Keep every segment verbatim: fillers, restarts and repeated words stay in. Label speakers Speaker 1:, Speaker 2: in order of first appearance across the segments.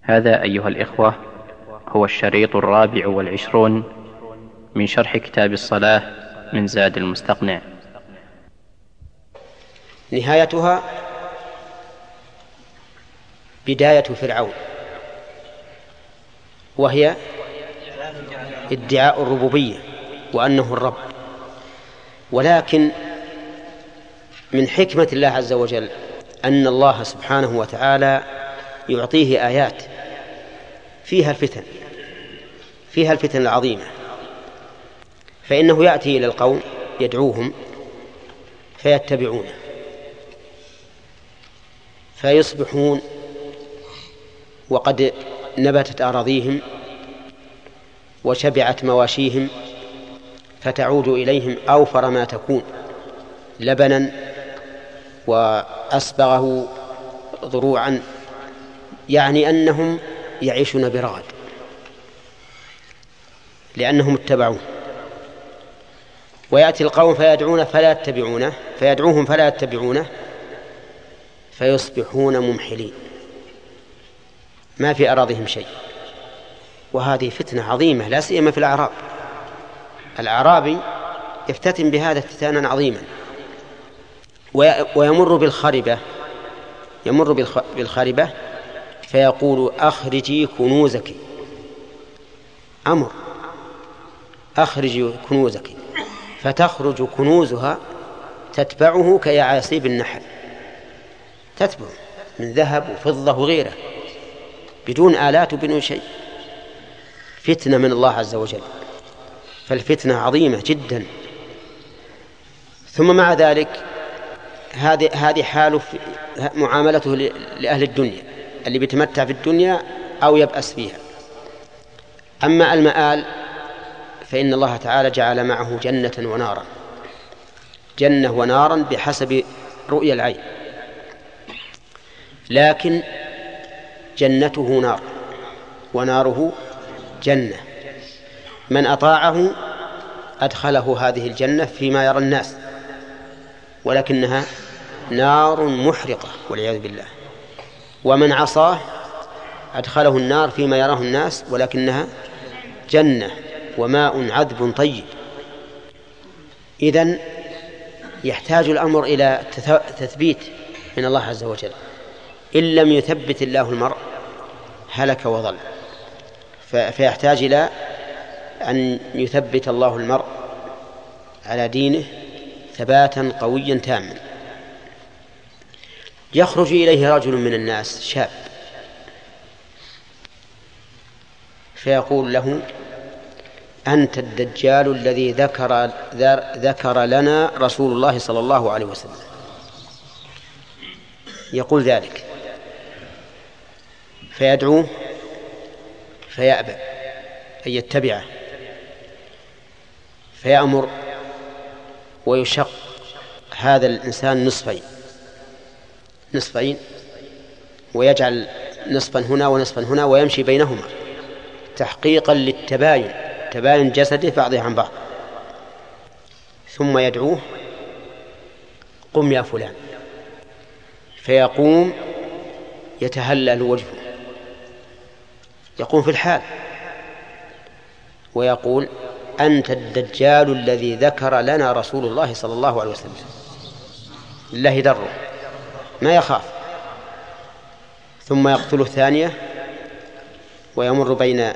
Speaker 1: هذا أيها الإخوة هو الشريط الرابع والعشرون من شرح كتاب الصلاة من زاد المستقنع.
Speaker 2: نهايتها بداية فرعون، وهي ادعاء الربوبية وأنه الرب. ولكن من حكمة الله عز وجل أن الله سبحانه وتعالى يعطيه آيات فيها الفتن فيها الفتن العظيمة، فإنه يأتي إلى القوم يدعوهم فيتبعونه فيصبحون وقد نبتت أراضيهم وشبعت مواشيهم، فتعود إليهم أوفر ما تكون لبنا وأسبغه ضروعا، يعني أنهم يعيشون برغد لأنهم اتبعوه. ويأتي القوم فيدعون فلا يتبعونه فيدعوهم فلا يتبعونه فيصبحون ممحلين ما في أراضيهم شيء. وهذه فتنة عظيمة لا سيما في الأعراب. الأعرابي يفتتن بهذا افتتانا عظيما، ويمر بالخربة يمر بالخربة فيقول أخرجي كنوزك، أمر أخرجي كنوزك، فتخرج كنوزها تتبعه كيعاصيب النحل، تتبع من ذهب وفضة وغيره بدون آلات وبدون شيء. فتنة من الله عز وجل، فالفتنة عظيمة جدا. ثم مع ذلك هذه هذه حال معاملته لأهل الدنيا اللي بيتمتع في الدنيا أو يبأس فيها. أما المآل فإن الله تعالى جعل معه جنة ونارا، جنة ونارا بحسب رؤية العين، لكن جنته نار وناره جنة. من أطاعه أدخله هذه الجنة فيما يرى الناس، ولكنها نار محرقة والعياذ بالله. ومن عصاه أدخله النار فيما يراه الناس، ولكنها جنة وماء عذب طيب. إذن يحتاج الأمر إلى تثبيت من الله عز وجل. إن لم يثبت الله المرء هلك وضل، فيحتاج إلى أن يثبت الله المرء على دينه ثباتا قويا تاما. يخرج إليه رجل من الناس شاب فيقول له أنت الدجال الذي ذكر, ذكر لنا رسول الله صلى الله عليه وسلم. يقول ذلك فيدعوه فيأبى أن يتبعه، فيأمر ويشق هذا الإنسان نصفين نصفين ويجعل نصفا هنا ونصفا هنا ويمشي بينهما تحقيقا للتباين، تباين جسده بعضه عن بعض. ثم يدعوه قم يا فلان، فيقوم يتهلل وجهه، يقوم في الحال ويقول أنت الدجال الذي ذكر لنا رسول الله صلى الله عليه وسلم. لله دره ما يخاف. ثم يقتل الثانية ويمر بين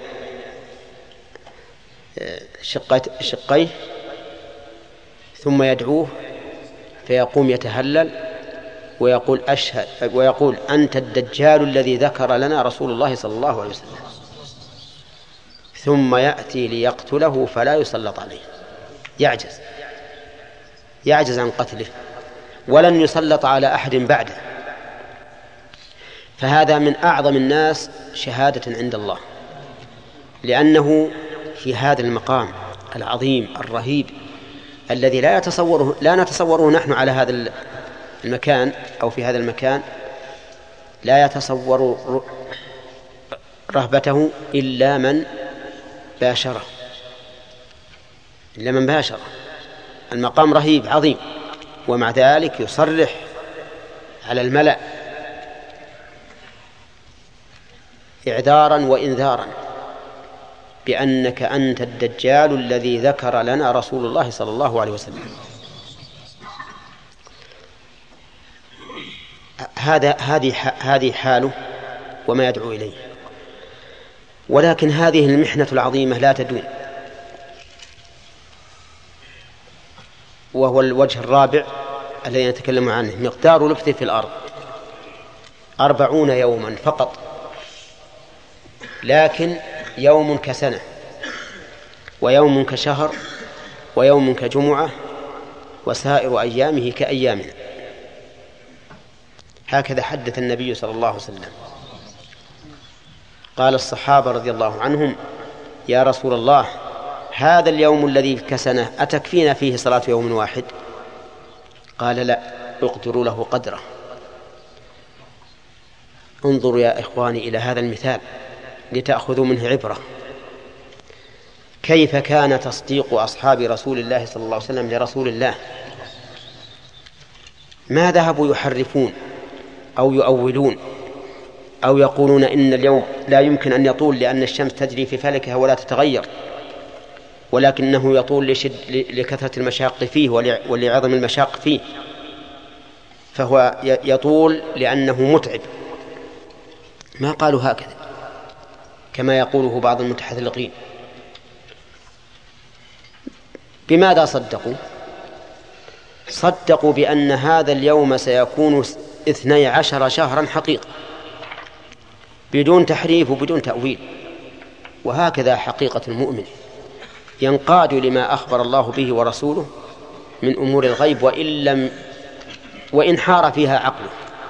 Speaker 2: شقيه ثم يدعوه فيقوم يتهلل ويقول أشهد ويقول أنت الدجال الذي ذكر لنا رسول الله صلى الله عليه وسلم. ثم يأتي ليقتله فلا يسلط عليه، يعجز يعجز عن قتله ولن يسلط على أحد بعده. فهذا من أعظم الناس شهادة عند الله، لأنه في هذا المقام العظيم الرهيب الذي لا يتصوره لا نتصوره نحن على هذا المكان أو في هذا المكان، لا يتصور رهبته إلا من باشره إلا من باشره. المقام رهيب عظيم، ومع ذلك يصرح على الملأ إعذارا وإنذارا بأنك أنت الدجال الذي ذكر لنا رسول الله صلى الله عليه وسلم. هذا هذه هذه حاله وما يدعو إليه. ولكن هذه المحنة العظيمة لا تدوم، وهو الوجه الرابع الذي نتكلم عنه: مقدار لبثه في الأرض أربعون يوما فقط، لكن يوم كسنة، ويوم كشهر، ويوم كجمعة، وسائر أيامه كأيامنا. هكذا حدث النبي صلى الله عليه وسلم. قال الصحابة رضي الله عنهم: يا رسول الله، هذا اليوم الذي كسنة أتكفينا فيه صلاة يوم واحد؟ قال: لا، اقدروا له قدره. انظروا يا إخواني إلى هذا المثال لتأخذوا منه عبرة. كيف كان تصديق أصحاب رسول الله صلى الله عليه وسلم لرسول الله؟ ما ذهبوا يحرفون أو يؤولون أو يقولون إن اليوم لا يمكن أن يطول لأن الشمس تجري في فلكها ولا تتغير، ولكنه يطول لشد لكثرة المشاق فيه ولعظم المشاق فيه، فهو يطول لأنه متعب. ما قالوا هكذا كما يقوله بعض المتحذلقين. بماذا صدقوا؟ صدقوا بأن هذا اليوم سيكون اثني عشر شهرا حقيقة، بدون تحريف وبدون تأويل. وهكذا حقيقة المؤمن، ينقاد لما أخبر الله به ورسوله من أمور الغيب، وإن لم وإن حار فيها عقله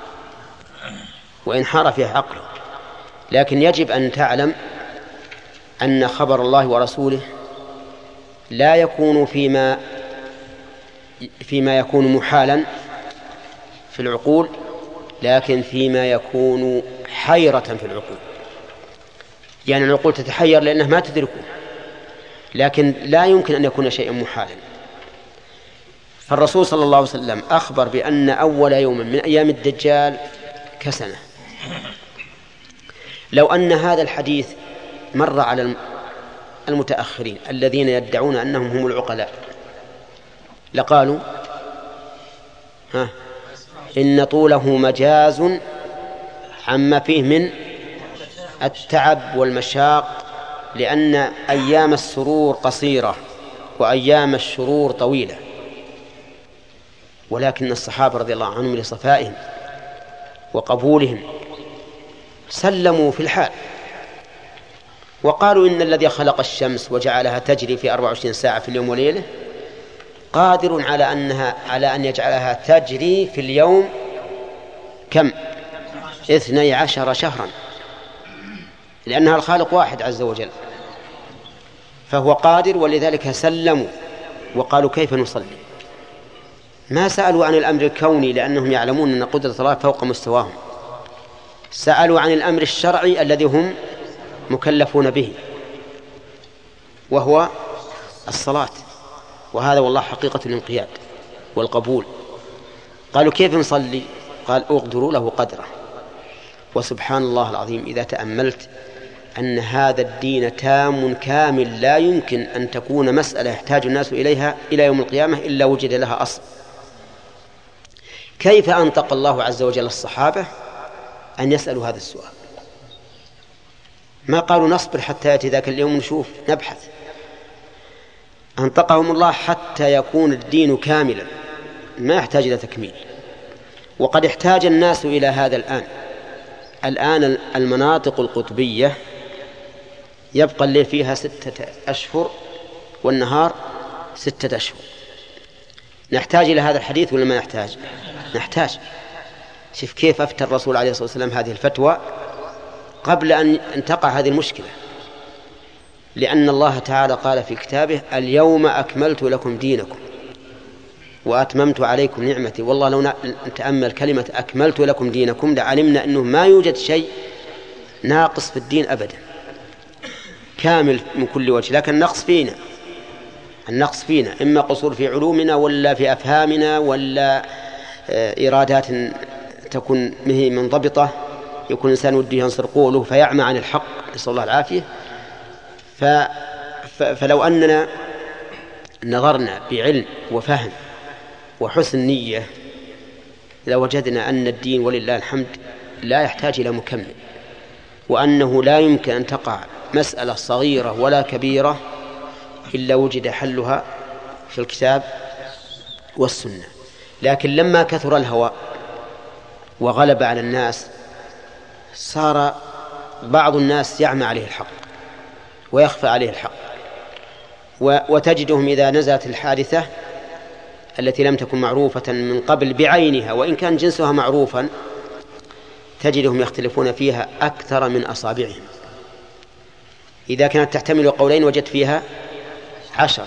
Speaker 2: وإن حار فيها عقله لكن يجب أن تعلم أن خبر الله ورسوله لا يكون فيما فيما يكون محالا في العقول، لكن فيما يكون حيرة في العقول. يعني العقول تتحير لأنها ما تدركه، لكن لا يمكن أن يكون شيئا محالا. فالرسول صلى الله عليه وسلم أخبر بأن أول يوم من أيام الدجال كسنة. لو أن هذا الحديث مر على المتأخرين الذين يدعون أنهم هم العقلاء لقالوا: ها إن طوله مجاز عما فيه من التعب والمشاق، لأن أيام السرور قصيرة وأيام الشرور طويلة. ولكن الصحابة رضي الله عنهم لصفائهم وقبولهم سلموا في الحال، وقالوا إن الذي خلق الشمس وجعلها تجري في أربع وعشرين ساعة في اليوم وليلة قادر على أنها على أن يجعلها تجري في اليوم كم؟ اثني عشر شهرا، لأنها الخالق واحد عز وجل، فهو قادر. ولذلك سلموا وقالوا: كيف نصلي؟ ما سألوا عن الأمر الكوني لأنهم يعلمون أن قدرة الله فوق مستواهم، سألوا عن الأمر الشرعي الذي هم مكلفون به، وهو الصلاة. وهذا والله حقيقة الانقياد والقبول. قالوا: كيف نصلي؟ قال: اقدروا له قدره. وسبحان الله العظيم، إذا تأملت أن هذا الدين تام كامل، لا يمكن أن تكون مسألة يحتاج الناس إليها إلى يوم القيامة إلا وجد لها أصل. كيف أنطق الله عز وجل الصحابة أن يسألوا هذا السؤال؟ ما قالوا نصبر حتى يأتي ذاك اليوم نشوف نبحث. أنطقهم الله حتى يكون الدين كاملا ما يحتاج إلى تكميل. وقد احتاج الناس إلى هذا الآن. الآن المناطق القطبية يبقى الليل فيها ستة أشهر والنهار ستة أشهر. نحتاج إلى هذا الحديث ولا ما نحتاج؟ نحتاج. شوف كيف أفتى الرسول عليه الصلاة والسلام هذه الفتوى قبل أن تقع هذه المشكلة، لأن الله تعالى قال في كتابه: اليوم أكملت لكم دينكم وأتممت عليكم نعمتي. والله لو نتأمل كلمة أكملت لكم دينكم لعلمنا أنه ما يوجد شيء ناقص في الدين أبدا، كامل من كل وجه. لكن النقص فينا، النقص فينا إما قصور في علومنا ولا في أفهامنا ولا إرادات تكون مهي منضبطة يكون الإنسان وده ينصر قوله فيعمى عن الحق، نسأل الله العافية. ف... ف... فلو أننا نظرنا بعلم وفهم وحسن نية لوجدنا أن الدين ولله الحمد لا يحتاج إلى مكمل، وأنه لا يمكن أن تقع مسألة صغيرة ولا كبيرة إلا وجد حلها في الكتاب والسنة. لكن لما كثر الهوى وغلب على الناس صار بعض الناس يعمى عليه الحق ويخفى عليه الحق، وتجدهم إذا نزلت الحادثة التي لم تكن معروفة من قبل بعينها وإن كان جنسها معروفا تجدهم يختلفون فيها أكثر من أصابعهم. إذا كانت تحتمل قولين وجدت فيها عشرة.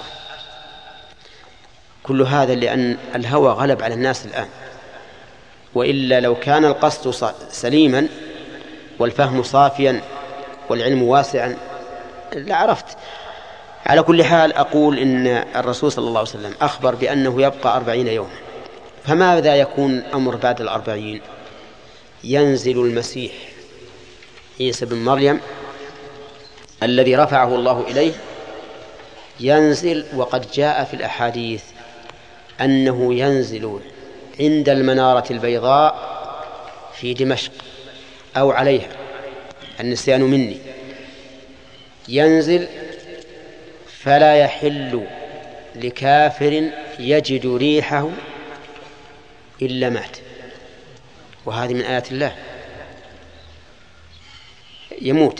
Speaker 2: كل هذا لأن الهوى غلب على الناس الآن، وإلا لو كان القصد سليما والفهم صافيا والعلم واسعا لعرفت. على كل حال أقول إن الرسول صلى الله عليه وسلم أخبر بأنه يبقى أربعين يوما، فماذا يكون أمر بعد الأربعين؟ ينزل المسيح عيسى بن مريم الذي رفعه الله إليه، ينزل وقد جاء في الأحاديث أنه ينزل عند المنارة البيضاء في دمشق أو عليها، النسيان مني، ينزل فلا يحل لكافر يجد ريحه إلا مات. وهذه من آيات الله. يموت،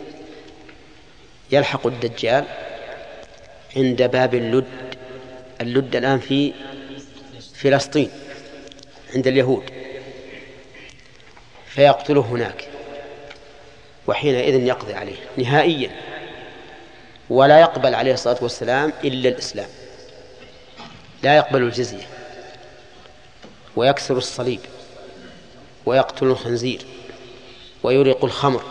Speaker 2: يلحق الدجال عند باب اللد. اللد الآن في فلسطين عند اليهود، فيقتله هناك، وحينئذ يقضي عليه نهائيا، ولا يقبل عليه الصلاة والسلام إلا الإسلام، لا يقبل الجزية، ويكسر الصليب ويقتل الخنزير ويريق الخمر،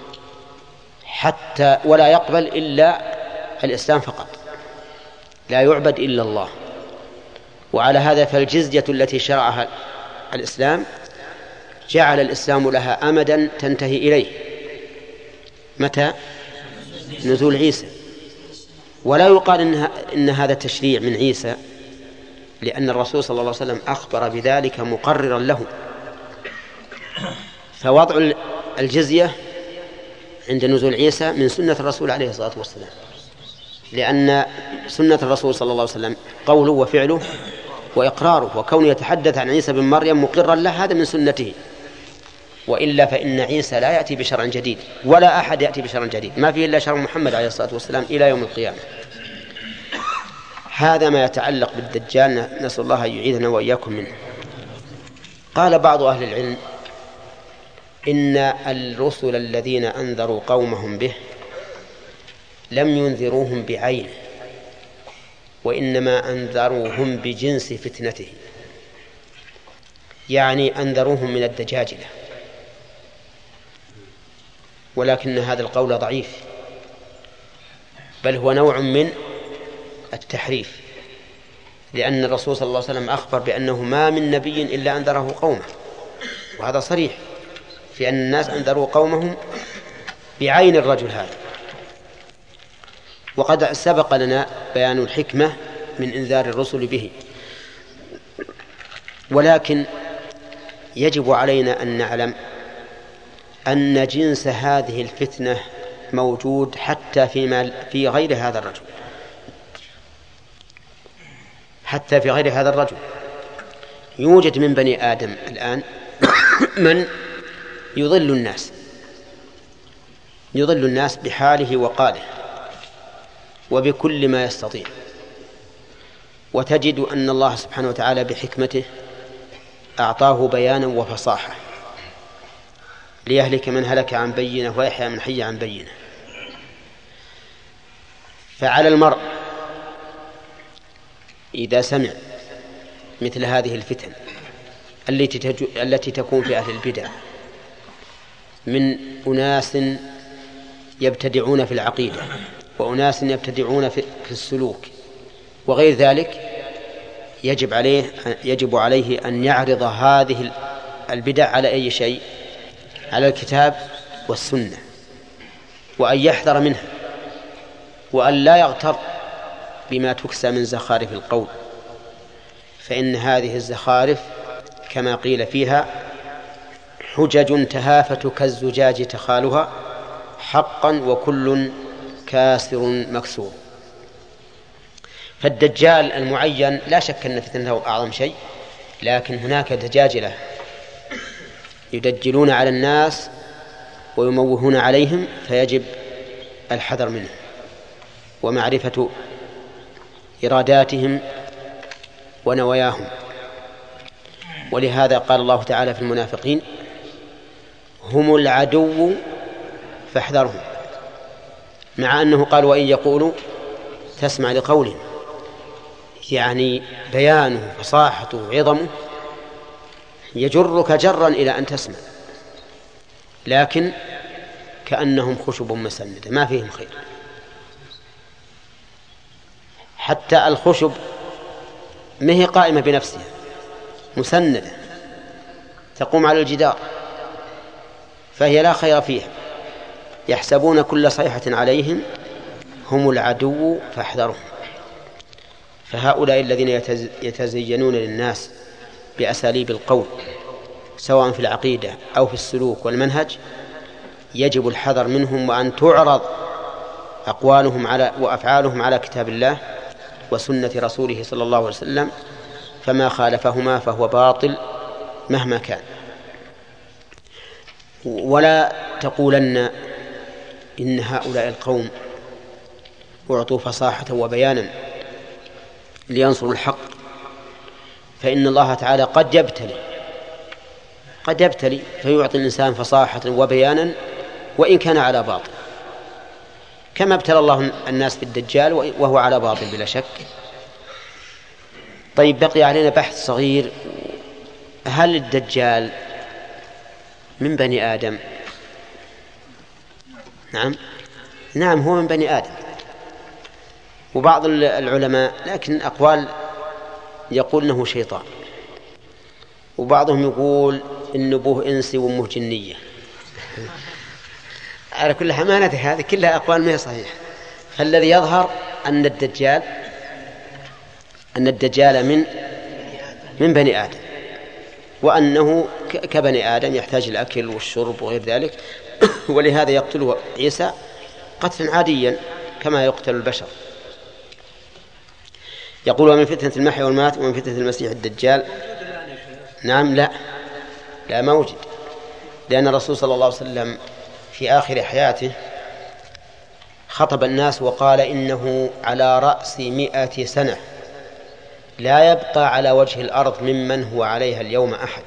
Speaker 2: حتى ولا يقبل إلا الإسلام فقط، لا يعبد إلا الله. وعلى هذا فالجزية التي شرعها الإسلام جعل الإسلام لها أمدا تنتهي إليه، متى؟ نزول عيسى. ولا يقال إن, إن هذا تشريع من عيسى، لأن الرسول صلى الله عليه وسلم أخبر بذلك مقررا له. فوضع الجزية عند نزول عيسى من سنة الرسول عليه الصلاة والسلام، لأن سنة الرسول صلى الله عليه وسلم قوله وفعله وإقراره، وكونه يتحدث عن عيسى بن مريم مقرا له هذا من سنته. وإلا فإن عيسى لا يأتي بشرع جديد، ولا أحد يأتي بشرع جديد، ما فيه إلا شرع محمد عليه الصلاة والسلام إلى يوم القيامة. هذا ما يتعلق بالدجال، نسأل الله أن يعيذنا وإياكم منه. قال بعض أهل العلم إن الرسل الذين أنذروا قومهم به لم ينذروهم بعينه، وإنما أنذروهم بجنس فتنته، يعني أنذروهم من الدجاجلة. ولكن هذا القول ضعيف، بل هو نوع من التحريف، لأن الرسول صلى الله عليه وسلم أخبر بأنه ما من نبي إلا أنذره قومه، وهذا صريح في أن الناس أنذروا قومهم بعين الرجل هذا. وقد سبق لنا بيان الحكمة من إنذار الرسل به، ولكن يجب علينا أن نعلم أن جنس هذه الفتنة موجود حتى فيما في غير هذا الرجل، حتى في غير هذا الرجل. يوجد من بني آدم الآن من يضل الناس، يضل الناس بحاله وقاله وبكل ما يستطيع، وتجد أن الله سبحانه وتعالى بحكمته أعطاه بيانا وفصاحة ليهلك من هلك عن بينه ويحيى من حي عن بينه. فعلى المرء إذا سمع مثل هذه الفتن التي تكون في أهل البدع من أناس يبتدعون في العقيدة وأناس يبتدعون في السلوك وغير ذلك، يجب عليه يجب عليه أن يعرض هذه البدع على أي شيء؟ على الكتاب والسنة، وأن يحذر منها، وأن لا يغتر بما تكسى من زخارف القول، فإن هذه الزخارف كما قيل فيها حجج تهافت كالزجاج تخالها حقا وكل كاسر مكسور. فالدجال المعين لا شك أن فتنته أعظم شيء، لكن هناك دجاجلة يدجلون على الناس ويموهون عليهم، فيجب الحذر منه ومعرفة إراداتهم ونواياهم. ولهذا قال الله تعالى في المنافقين هم العدو فاحذرهم، مع أنه قال وإن يقولوا تسمع لقولهم، يعني بيانه فصاحته وعظمه يجرك جرا إلى أن تسمع، لكن كأنهم خشب مسندة ما فيهم خير. حتى الخشب ما هي قائمة بنفسها، مسندة تقوم على الجدار، فهي لا خير فيها. يحسبون كل صيحة عليهم هم العدو فاحذرهم. فهؤلاء الذين يتزينون للناس بأساليب القول سواء في العقيدة أو في السلوك والمنهج يجب الحذر منهم، وأن تعرض أقوالهم على وأفعالهم على كتاب الله وسنة رسوله صلى الله عليه وسلم، فما خالفهما فهو باطل مهما كان. ولا تقولن إن هؤلاء القوم أعطوا فصاحة وبيانا لينصروا الحق، فإن الله تعالى قد يبتلي قد يبتلي فيعطي الإنسان فصاحة وبيانا وإن كان على باطل، كما ابتلى الله الناس بالدجال وهو على باطل بلا شك. طيب بقي علينا بحث صغير، هل الدجال من بني آدم؟ نعم نعم هو من بني آدم، وبعض العلماء لكن أقوال يقول إنه شيطان، وبعضهم يقول إنه أبوه إنسي وأمه جنية. على كل حمانة هذه كلها أقوال ما هي صحيح. فالذي يظهر أن الدجال أن الدجال من من بني آدم، وأنه كبني آدم يحتاج الأكل والشرب وغير ذلك، ولهذا يقتله عيسى قتلا عاديا كما يقتل البشر. يقول ومن فتنة المحيا والممات ومن فتنة المسيح الدجال. نعم لا لا موجد، لأن الرسول صلى الله عليه وسلم في آخر حياته خطب الناس وقال إنه على رأس مئة سنة لا يبقى على وجه الأرض ممن هو عليها اليوم أحد.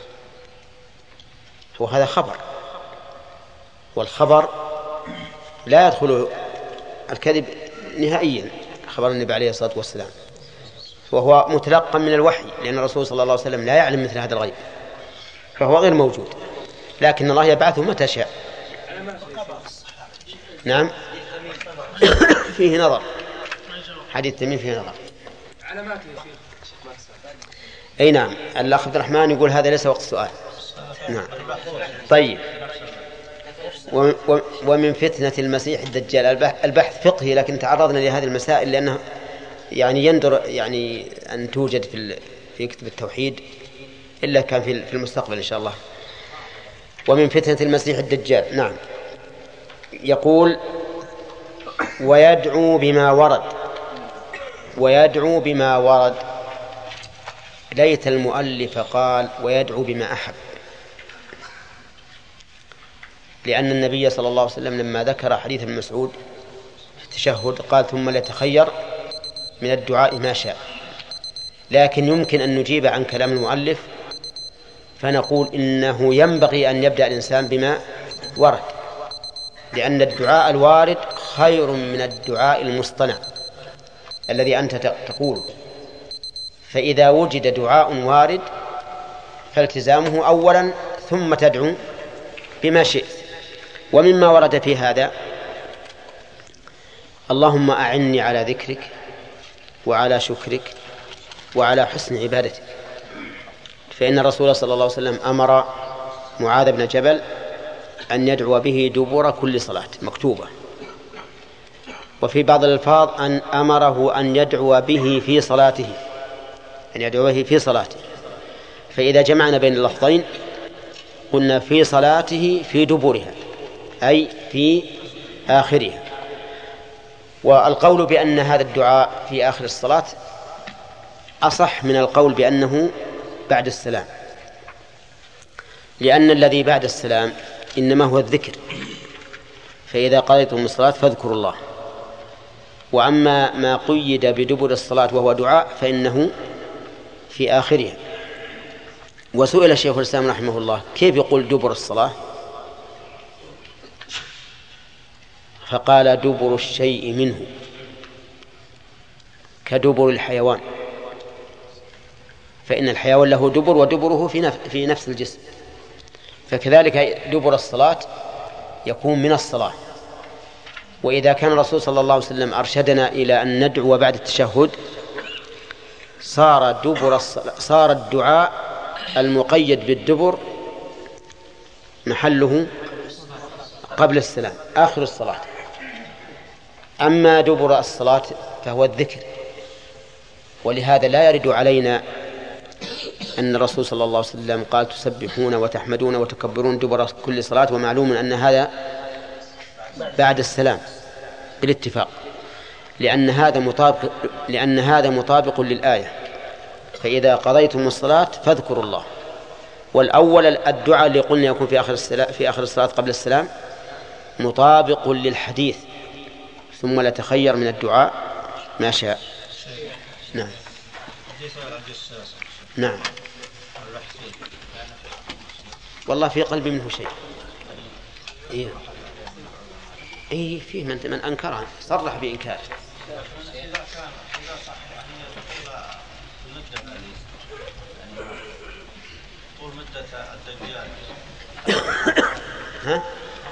Speaker 2: وهذا خبر، والخبر لا يدخل الكذب نهائيا، خبر النبي عليه الصلاة والسلام، وهو متلقى من الوحي، لأن الرسول صلى الله عليه وسلم لا يعلم مثل هذا الغيب، فهو غير موجود، لكن الله يبعثه متى شاء. نعم فيه نظر، حديث تميم فيه نظر. أي نعم. الأخ عبد الرحمن يقول هذا ليس وقت السؤال. نعم طيب. ومن فتنة المسيح الدجال، البحث فقهي لكن تعرضنا لهذه المسائل لأنه يعني يندر يعني أن توجد في في كتب التوحيد إلا كان في المستقبل إن شاء الله. ومن فتنة المسيح الدجال. نعم. يقول ويدعو بما ورد ويدعو بما ورد ليت المؤلف قال ويدعو بما أحب، لأن النبي صلى الله عليه وسلم لما ذكر حديث ابن مسعود في التشهد قال ثم ليتخير من الدعاء ما شاء. لكن يمكن أن نجيب عن كلام المؤلف فنقول إنه ينبغي أن يبدأ الإنسان بما ورد، لأن الدعاء الوارد خير من الدعاء المصطنع الذي أنت تقوله. فإذا وجد دعاء وارد فالتزامه أولا ثم تدعو بما شئت. ومما ورد في هذا اللهم أعني على ذكرك وعلى شكرك وعلى حسن عبادتك، فإن الرسول صلى الله عليه وسلم أمر معاذ بن جبل أن يدعو به دبر كل صلاة مكتوبة. وفي بعض الألفاظ أن أمره أن يدعو به في صلاته، أن يدعو به في صلاته. فإذا جمعنا بين اللفظين قلنا في صلاته في دبرها، أي في آخرها. والقول بأن هذا الدعاء في آخر الصلاة أصح من القول بأنه بعد السلام، لأن الذي بعد السلام إنما هو الذكر، فإذا قضيتم الصلاة فاذكروا الله. وأما ما قيد بدبر الصلاة وهو دعاء فإنه في آخرها. وسئل الشيخ الإسلام رحمه الله كيف يقول دبر الصلاة، فقال دبر الشيء منه كدبر الحيوان، فإن الحيوان له دبر ودبره في نفس الجسم، فكذلك دبر الصلاة يكون من الصلاة. وإذا كان الرسول صلى الله عليه وسلم أرشدنا إلى أن ندعو بعد التشهد صار دبر الصلاة صار الدعاء المقيد بالدبر محله قبل السلام آخر الصلاة. أما دبر الصلاة فهو الذكر، ولهذا لا يرد علينا أن الرسول صلى الله عليه وسلم قال تسبحون وتحمدون وتكبرون دبر كل صلاة، ومعلوم أن هذا بعد السلام بالاتفاق، لأن هذا مطابق لأن هذا مطابق للآية فإذا قضيتم الصلاة فاذكروا الله. والأول الدعاء اللي قلنا يكون في آخر الصلاة في آخر الصلاة قبل السلام مطابق للحديث، ثم لتخير من الدعاء ما شاء. نعم نعم والله في قلبي منه شيء. إيه إيه فيه من من أنكره صرح بإنكاره. ها؟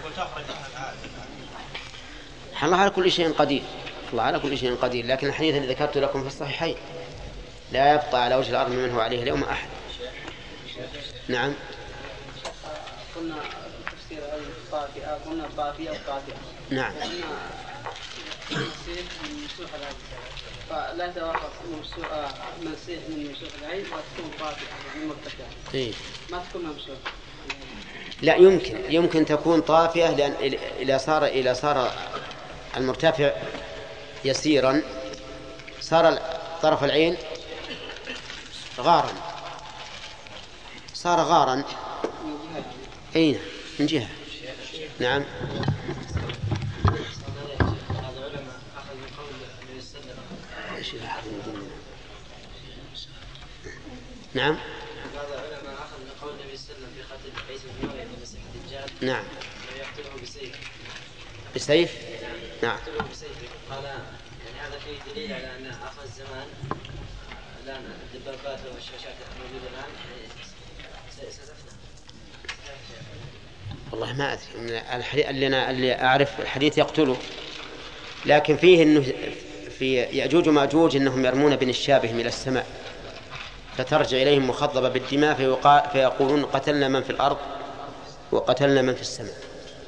Speaker 2: الله على كل شيء قدير، الله على كل شيء قدير. لكن الحديث الذي ذكرت لكم في الصحيحين لا يبقى على وجه الأرض من هو عليه اليوم أحد. نعم.
Speaker 3: قلنا تفسير الطافئة، قلنا طافئة وطافئة.
Speaker 2: نعم.
Speaker 3: فلا توافق منسيح من مسوح العين وتكون طافئة من مرتفعة.
Speaker 2: إيه.
Speaker 3: ما تكون ممسوح.
Speaker 2: لا يمكن يمكن تكون طافئة، لأن إذا صار إذا صار المرتفع يسيرا صار طرف العين غارا، صار غارا. أين من جهة. نعم. نعم. نعم. بسيف. نعم.
Speaker 4: قال يعني هذا فيه دليل على أن آخر الزمان الآن الدبابات والشاشات الموجودة الآن ستفنى.
Speaker 2: والله ما أدري، الحديث اللي أنا اللي أعرف الحديث يقتله، لكن فيه إنه في يأجوج ومأجوج إنهم يرمون بنشابهم إلى السماء فترجع إليهم مخضبة بالدماء فيقولون قتلنا من في الأرض وقتلنا من في السماء.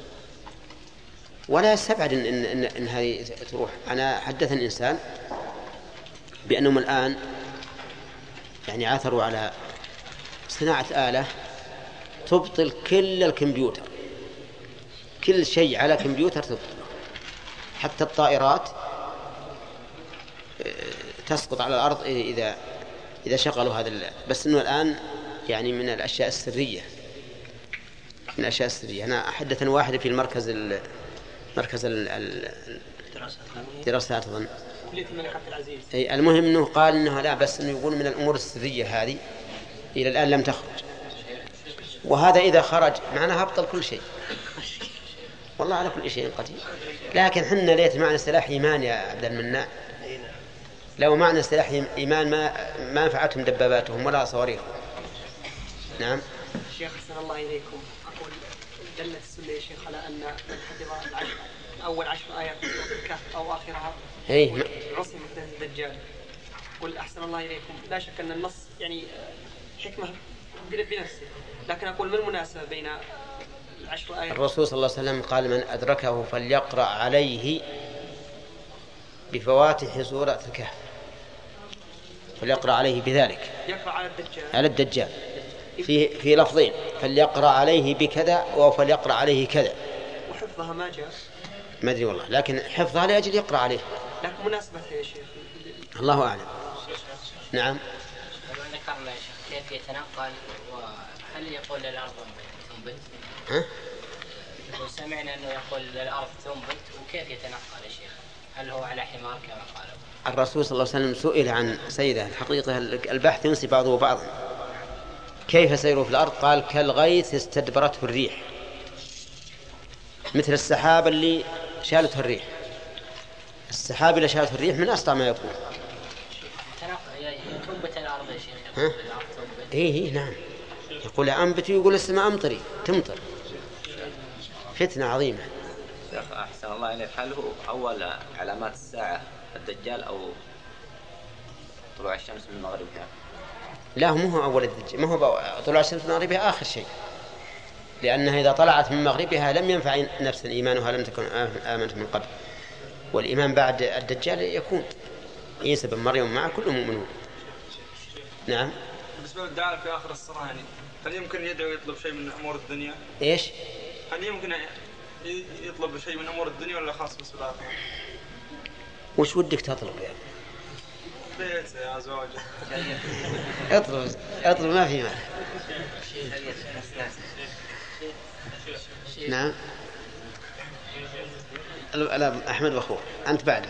Speaker 2: ولا يستبعد إن, إن, إن, إن هذه تروح. أنا حدثني إنسان بأنهم الآن يعني عثروا على صناعة آلة تبطل كل الكمبيوتر، كل شيء على كمبيوتر تبطل، حتى الطائرات تسقط على الأرض إذا إذا شغلوا هذا. بس إنه الآن يعني من الأشياء السرية، من الأشياء السرية. أنا حدثني واحد في المركز ال مركز الدراسات أظن، أي المهم إنه قال إنه لا، بس إنه يقول من الأمور السرية هذه إلى الآن لم تخرج، وهذا إذا خرج معناها أبطل كل شيء. والله على كل شيء قدير. لكن حنا ليت معنى سلاح إيمان يا عبد المنان، لو معنى سلاح إيمان ما ما نفعتهم دباباتهم ولا صواريخهم. نعم.
Speaker 3: شيخ أحسن الله إليكم، أقول دلت السنة يا شيخ على أن من حفظ العشر أول عشر آيات من سورة الكهف أو آخرها عصم من الدجال. قل أحسن الله إليكم، لا شك أن النص يعني حكمة بنفسه، لكن أقول ما المناسبة بين العشر آيات.
Speaker 2: الرسول صلى الله عليه وسلم قال من أدركه فليقرأ عليه بفواتح سورة الكهف، فليقرأ عليه بذلك،
Speaker 3: يقرأ على الدجال،
Speaker 2: على الدجال في في لفظين، فليقرأ عليه بكذا أو فليقرأ عليه كذا.
Speaker 3: وحفظها ما جاء،
Speaker 2: ما أدري والله، لكن حفظها لأجل يقرأ عليه.
Speaker 3: لكن مناسبتها يا شيخ
Speaker 2: الله أعلم. نعم.
Speaker 5: ذكرنا يا شيخ كيف يتنقل، وهل يقول للأرض تنبت؟
Speaker 2: ها؟
Speaker 5: وسمعنا أنه يقول للأرض تنبت، وكيف يتنقل يا شيخ؟ هل هو على حمار كما قالوا؟
Speaker 2: الرسول صلى الله عليه وسلم سئل عن سيده، الحقيقة البحث ينسي بعضه بعضا. كيف سيره في الأرض؟ قال كالغيث استدبرته الريح، مثل السحاب اللي شالته الريح. السحاب اللي شالته الريح من أسرع ما يكون.
Speaker 5: تنبت الأرض يا شيخ.
Speaker 2: ها؟ إيه إيه نعم، يقول أنبت ويقول السماء أمطري، تمطر. فتنة عظيمة.
Speaker 6: شيخ أحسن الله إليك، هل هو أول علامات الساعة الدجال أو طلوع الشمس من مغربها؟
Speaker 2: لا، مو هو أول الدجال، ما هو طلوع الشمس من مغربها آخر شيء، لأنها إذا طلعت من مغربها لم ينفع نفس إيمانها لم تكن آمنت من قبل، والإيمان بعد الدجال يكون عيسى بن مريم مع كل مؤمنون. نعم.
Speaker 7: بالنسبة للدعاء في آخر الصلاة، يعني هل يمكن يدعو يطلب شيء من أمور الدنيا؟
Speaker 2: إيش؟
Speaker 7: هل يمكن يطلب شيء من أمور الدنيا ولا خاص بس بالآخرة؟
Speaker 2: وش ودك تطلب يعني؟
Speaker 7: بيت يا زوج.
Speaker 2: اطلب اطلب ما في مال. نعم. لا أحمد وأخوه أنت بعده.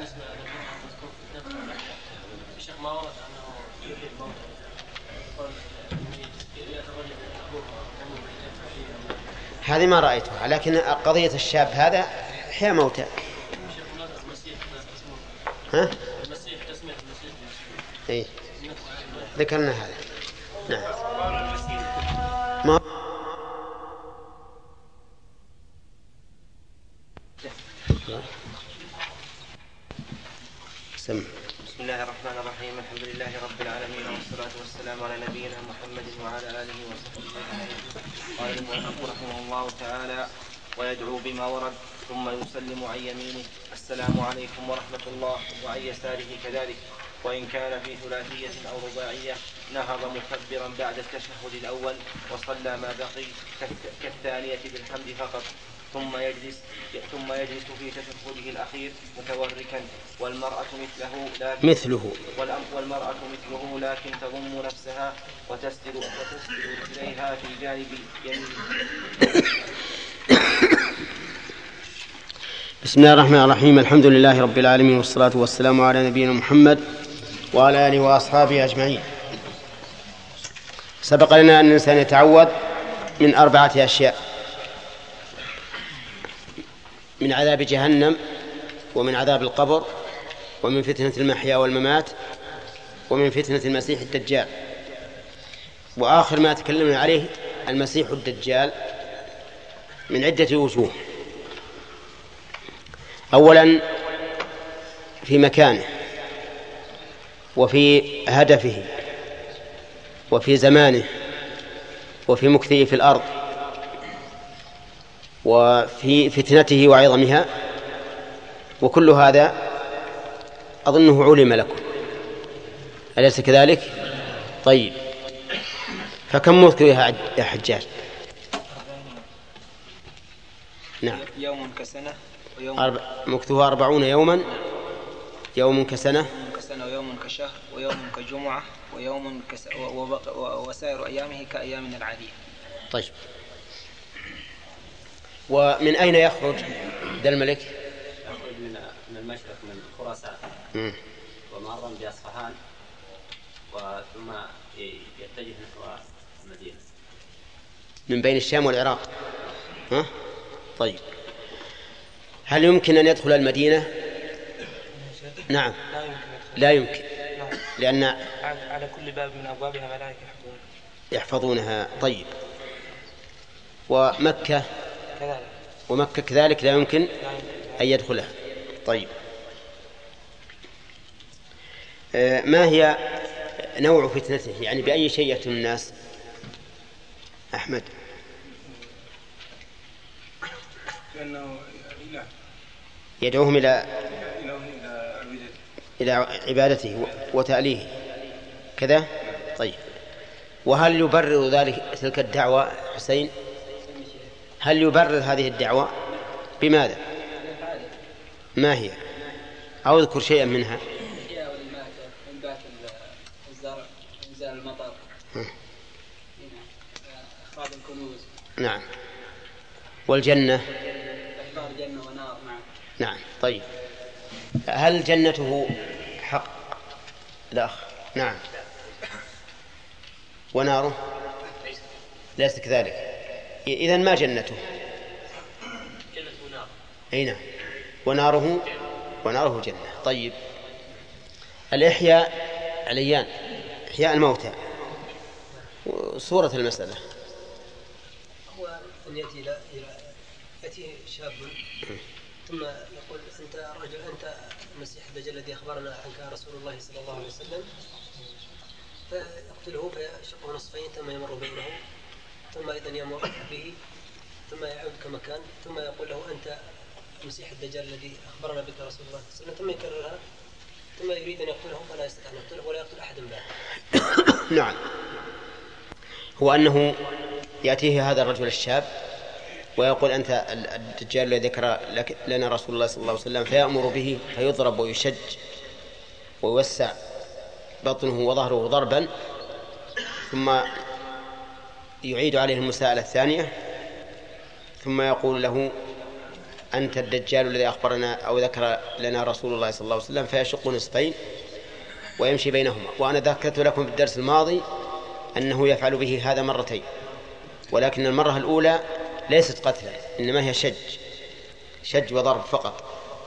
Speaker 2: هذه ما رأيتها، لكن قضية الشاب هذا حيا موتى. ها؟ إيه ذكرنا هذا. نعم. ما سم.
Speaker 4: بسم الله الرحمن الرحيم، الحمد لله رب العالمين، والصلاة والسلام على نبينا محمد وعلى آله وصحبه أجمعين. قال المؤلف رحمه الله تعالى: ويدعو بما ورد ثم يسلم عن يمينه السلام عليكم ورحمة الله، وعن يساره كذلك، وإن كان في ثلاثية أو رباعية نهض مكبرا بعد التشهد الأول وصلى ما بقي كالثانية بالحمد فقط، ثم يجلس ثم يجلس في تشهده الأخير متوركا، والمرأة مثله لكن
Speaker 2: مثله
Speaker 4: والمرأة مثله لكن تضم نفسها وتسدل وتسدل رجليها في جانب يمينه.
Speaker 2: بسم الله الرحمن الرحيم، الحمد لله رب العالمين، والصلاة والسلام على نبينا محمد وعلى آله وأصحابه أجمعين. سبق لنا أن الإنسان يتعوذ من أربعة أشياء: من عذاب جهنم، ومن عذاب القبر، ومن فتنة المحيا والممات، ومن فتنة المسيح الدجال. وآخر ما تكلمنا عليه المسيح الدجال من عدة وجوه. أولا في مكانه، وفي هدفه، وفي زمانه، وفي مكثه في الأرض، وفي فتنته وعظمها، وكل هذا أظنه علم لكم، أليس كذلك؟ طيب، فكم مكثه يا حجاج؟ نعم.
Speaker 8: يوم كسنة ويوم
Speaker 2: أربع... مكثه أربعون يوما، يوم كسنة
Speaker 8: كسنة ويوم كشهر ويوم كجمعة ويوم كس... و... و... وسائر أيامه كأيامنا العادية.
Speaker 2: طيب، ومن أين يخرج ذا الملك؟
Speaker 6: يخرج من من المشرق، من خراسان، ومر بأصفهان، وثم يتجه نحو المدينة
Speaker 2: من بين الشام والعراق. ها؟ طيب، هل يمكن أن يدخل المدينة؟ نعم، لا يمكن، لأن
Speaker 3: على كل باب من أبوابها ملائكة
Speaker 2: يحفظونها. طيب، ومكة
Speaker 3: كذلك،
Speaker 2: ومكة كذلك لا يمكن أن يدخلها. طيب، ما هي نوع فتنته؟ يعني بأي شيء يفتن الناس؟ أحمد.
Speaker 7: لأنه إله
Speaker 2: يدعوهم إلى إلى عبادته وتأليهه كذا. طيب، وهل يبرر ذلك تلك الدعوة حسين؟ هل يبرر هذه الدعوة بماذا؟ ما هي؟ أو اذكر شيئا منها.
Speaker 8: إنبات الزرع، إنزال المطر، إخراج الكنوز.
Speaker 2: نعم. والجنة.
Speaker 8: إخبار جنة ونار. نعم.
Speaker 2: نعم. طيب، هل جنته حق؟ الأخ. نعم. وناره ليس كذلك. إذن ما جنته؟
Speaker 5: جنة ونار.
Speaker 2: أي نعم. وناره وناره جنة. طيب، الإحياء عليان، إحياء الموتى، صورة المسألة.
Speaker 3: هو أن يأتي إلى يأتي شاب ثم يقول أنت رجل، أنت المسيح الدجال الذي أخبرنا عنك رسول الله صلى الله عليه وسلم، فيقتله فيشقه نصفين ثم يمر بينه، ثم أيضا يمر به، ثم يعود كما كان، ثم يقول له أنت المسيح الدجال الذي أخبرنا بك رسول الله صلى الله عليه وسلم، ثم يكررها، ثم يريد أن يقتله فلا يستطيع أن يقتله ولا يقتل أحد بعده.
Speaker 2: نعم. هو أنه يأتيه هذا الرجل الشاب ويقول أنت الدجال الذي ذكر لنا رسول الله صلى الله عليه وسلم، فيأمر به فيضرب ويشج ويوسع بطنه وظهره ضربا، ثم يعيد عليه المساءلة الثانية، ثم يقول له أنت الدجال الذي أخبرنا أو ذكر لنا رسول الله صلى الله عليه وسلم، فيشق نصفين ويمشي بينهما. وأنا ذكرت لكم في الدرس الماضي أنه يفعل به هذا مرتين، ولكن المرة الأولى ليست قتلا، إنما هي شج شج وضرب فقط.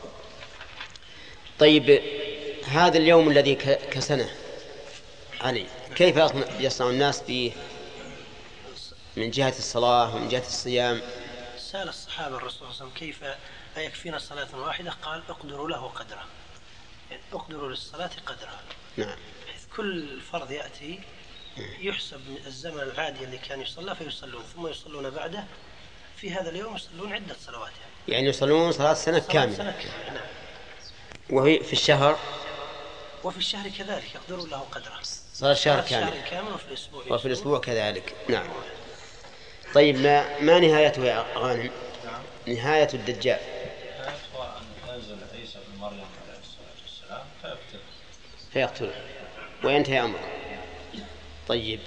Speaker 2: طيب، هذا اليوم الذي كسنة علي كيف يصنع الناس به من جهة الصلاة ومن جهة الصيام؟
Speaker 9: سأل الصحابة الرسول صلى الله عليه وسلم كيف يكفينا صلاة واحدة؟ قال اقدروا له قدره، يعني اقدروا للصلاة قدرها.
Speaker 2: نعم.
Speaker 9: بحيث كل فرض يأتي يحسب الزمن العادي اللي كان يصلى فيصلون، ثم يصلون بعده في هذا اليوم يصلون عدة صلوات، يعني,
Speaker 2: يعني يصلون صلاة سنة كاملة.
Speaker 9: سنة كاملة. نعم.
Speaker 2: وهي في الشهر
Speaker 9: وفي الشهر كذلك يقدروا له قدره،
Speaker 2: صلاة الشهر كامل.
Speaker 9: كامل وفي الأسبوع
Speaker 2: وفي الأسبوع كذلك. نعم. طيب، ما, ما نهايته يا غانم؟ نهاية الدجال
Speaker 6: هو أن ينزل عيسى بن مريم عليه الصلاة والسلام فيقتله
Speaker 2: فيقتله وينتهي أمره. طيب،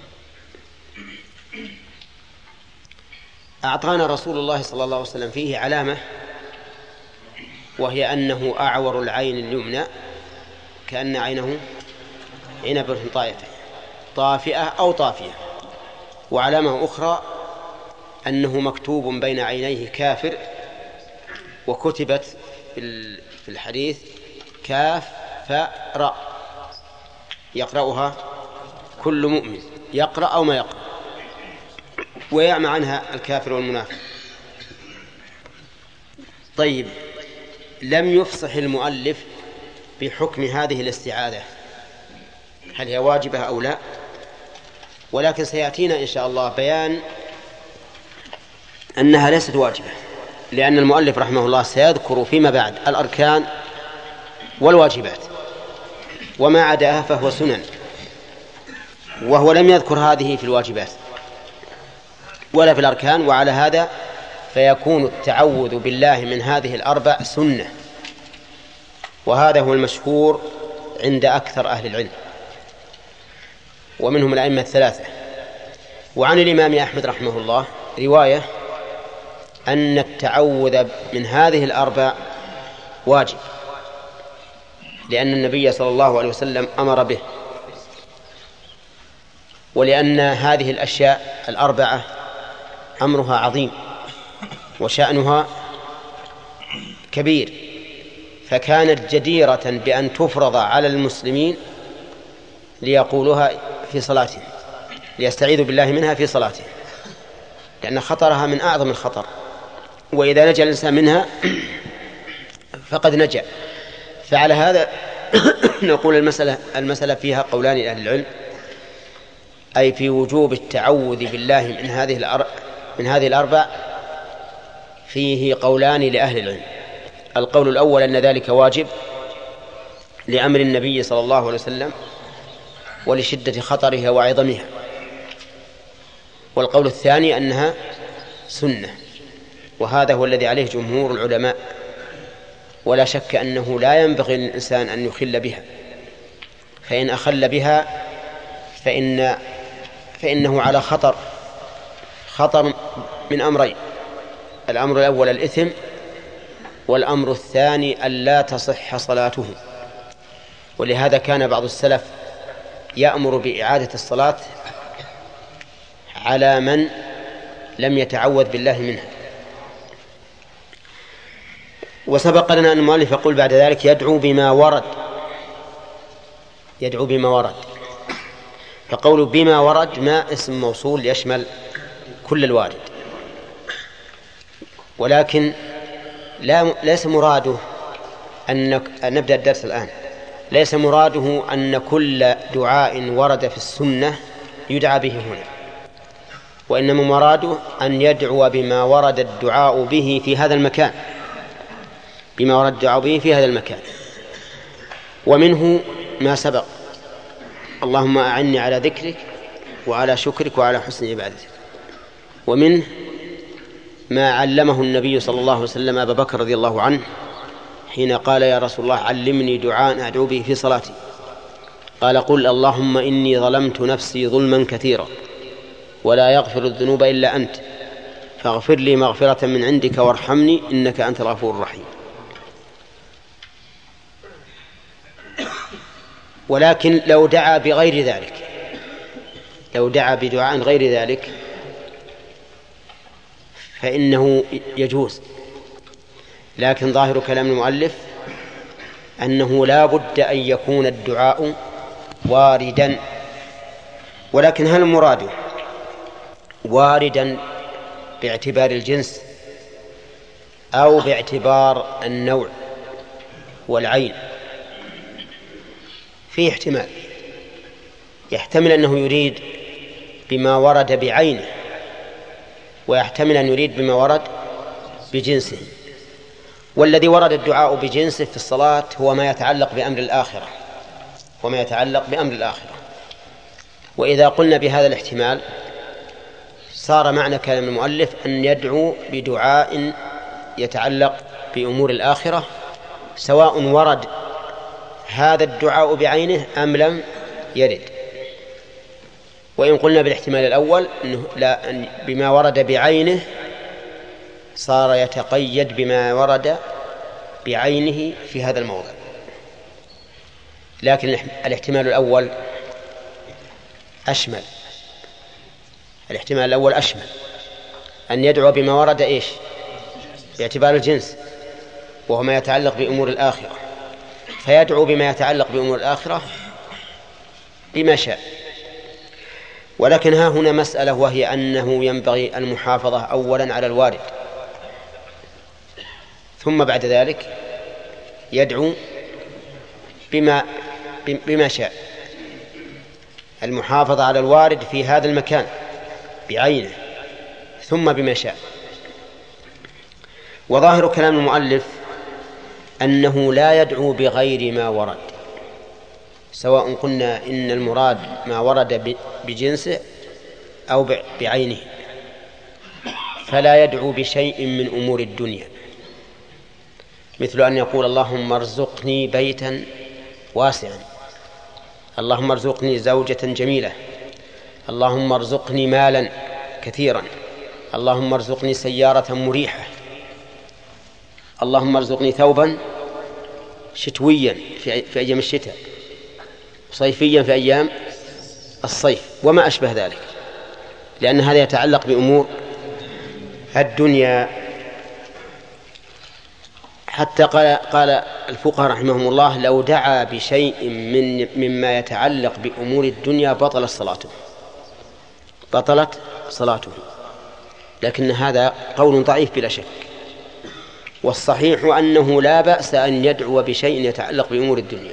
Speaker 2: أعطانا رسول الله صلى الله عليه وسلم فيه علامة، وهي أنه أعور العين اليمنى كأن عينه عنبة طائفة طافئة أو طافية. وعلامة أخرى أنه مكتوب بين عينيه كافر، وكتبت في الحديث كاف فاء راء يقرأها كل مؤمن، يقرأ أو ما يقرأ، ويعمى عنها الكافر والمنافق. طيب، لم يفصح المؤلف بحكم هذه الاستعاذة هل هي واجبة أو لا، ولكن سيأتينا إن شاء الله بيان أنها ليست واجبة، لأن المؤلف رحمه الله سيذكر فيما بعد الأركان والواجبات، وما عداها فهو سنن، وهو لم يذكر هذه في الواجبات ولا في الأركان. وعلى هذا فيكون التعوذ بالله من هذه الأربع سنة، وهذا هو المشهور عند أكثر أهل العلم ومنهم الأئمة الثلاثة. وعن الإمام أحمد رحمه الله رواية أن التعوذ من هذه الأربع واجب، لأن النبي صلى الله عليه وسلم أمر به، ولأن هذه الأشياء الأربعة أمرها عظيم وشأنها كبير، فكانت جديرة بأن تفرض على المسلمين ليقولوها في صلاتهم، ليستعيذوا بالله منها في صلاتهم، لأن خطرها من أعظم الخطر، وإذا نجا الإنسان منها فقد نجا. فعلى هذا نقول المسألة, المسألة فيها قولان لأهل العلم، أي في وجوب التعوذ بالله من هذه الأربع من هذه الأربع فيه قولان لأهل العلم. القول الأول أن ذلك واجب لأمر النبي صلى الله عليه وسلم ولشدة خطرها وعظمها، والقول الثاني أنها سنة، وهذا هو الذي عليه جمهور العلماء، ولا شك أنه لا ينبغي للإنسان أن يخل بها، فإن أخل بها فإن فإنه على خطر خطر من أمرين: الأمر الأول الإثم، والأمر الثاني ألا تصح صلاته. ولهذا كان بعض السلف يأمر بإعادة الصلاة على من لم يتعوذ بالله منها. وسبق لنا أن المؤلف يقول بعد ذلك يدعو بما ورد، يدعو بما ورد. فقول بما ورد ما اسم موصول يشمل كل الوارد، ولكن لا ليس مراده أن نبدأ الدرس الآن، ليس مراده أن كل دعاء ورد في السنة يدعى به هنا، وإنما مراده أن يدعو بما ورد الدعاء به في هذا المكان، بما ورد الدعاء به في هذا المكان. ومنه ما سبق: اللهم أعني على ذكرك وعلى شكرك وعلى حسن عبادتك. ومنه ما علمه النبي صلى الله عليه وسلم أبا بكر رضي الله عنه حين قال: يا رسول الله علمني دعاء أدعو به في صلاتي. قال: قل اللهم إني ظلمت نفسي ظلما كثيرا ولا يغفر الذنوب إلا أنت فاغفر لي مغفرة من عندك وارحمني إنك أنت الغفور الرحيم. ولكن لو دعا بغير ذلك، لو دعا بدعاء غير ذلك فإنه يجوز، لكن ظاهر كلام المؤلف أنه لا بد أن يكون الدعاء واردا. ولكن هل المراد واردا باعتبار الجنس أو باعتبار النوع والعين؟ فيه احتمال، يحتمل أنه يريد بما ورد بعينه، ويحتمل أن يريد بما ورد بجنسه. والذي ورد الدعاء بجنسه في الصلاة هو ما يتعلق بأمر الآخرة، وما يتعلق بأمر الآخرة. وإذا قلنا بهذا الاحتمال صار معنى كلام المؤلف أن يدعو بدعاء يتعلق بأمور الآخرة، سواء ورد هذا الدعاء بعينه أم لم يرد. وإن قلنا بالاحتمال الأول أنه لا أن بما ورد بعينه صار يتقيد بما ورد بعينه في هذا الموضع. لكن الاحتمال الأول أشمل، الاحتمال الأول أشمل أن يدعو بما ورد إيش باعتبار الجنس، وهو ما يتعلق بأمور الآخرة، فيدعو بما يتعلق بأمور الآخرة بما شاء. ولكن ها هنا مسألة، وهي أنه ينبغي المحافظة أولا على الوارد، ثم بعد ذلك يدعو بما بما شاء. المحافظة على الوارد في هذا المكان بعينه ثم بما شاء. وظاهر كلام المؤلف أنه لا يدعو بغير ما ورد، سواء قلنا إن المراد ما ورد بجنسه أو بعينه، فلا يدعو بشيء من أمور الدنيا، مثل أن يقول اللهم ارزقني بيتا واسعا، اللهم ارزقني زوجة جميلة، اللهم ارزقني مالا كثيرا، اللهم ارزقني سيارة مريحة، اللهم ارزقني ثوبا شتويا في أيام الشتاء، صيفيا في أيام الصيف، وما أشبه ذلك، لأن هذا يتعلق بأمور الدنيا. حتى قال, قال الفقهاء رحمهم الله: لو دعا بشيء من مما يتعلق بأمور الدنيا بطلت صلاته، بطلت صلاته. لكن هذا قول ضعيف بلا شك، والصحيح أنه لا بأس أن يدعو بشيء يتعلق بأمور الدنيا،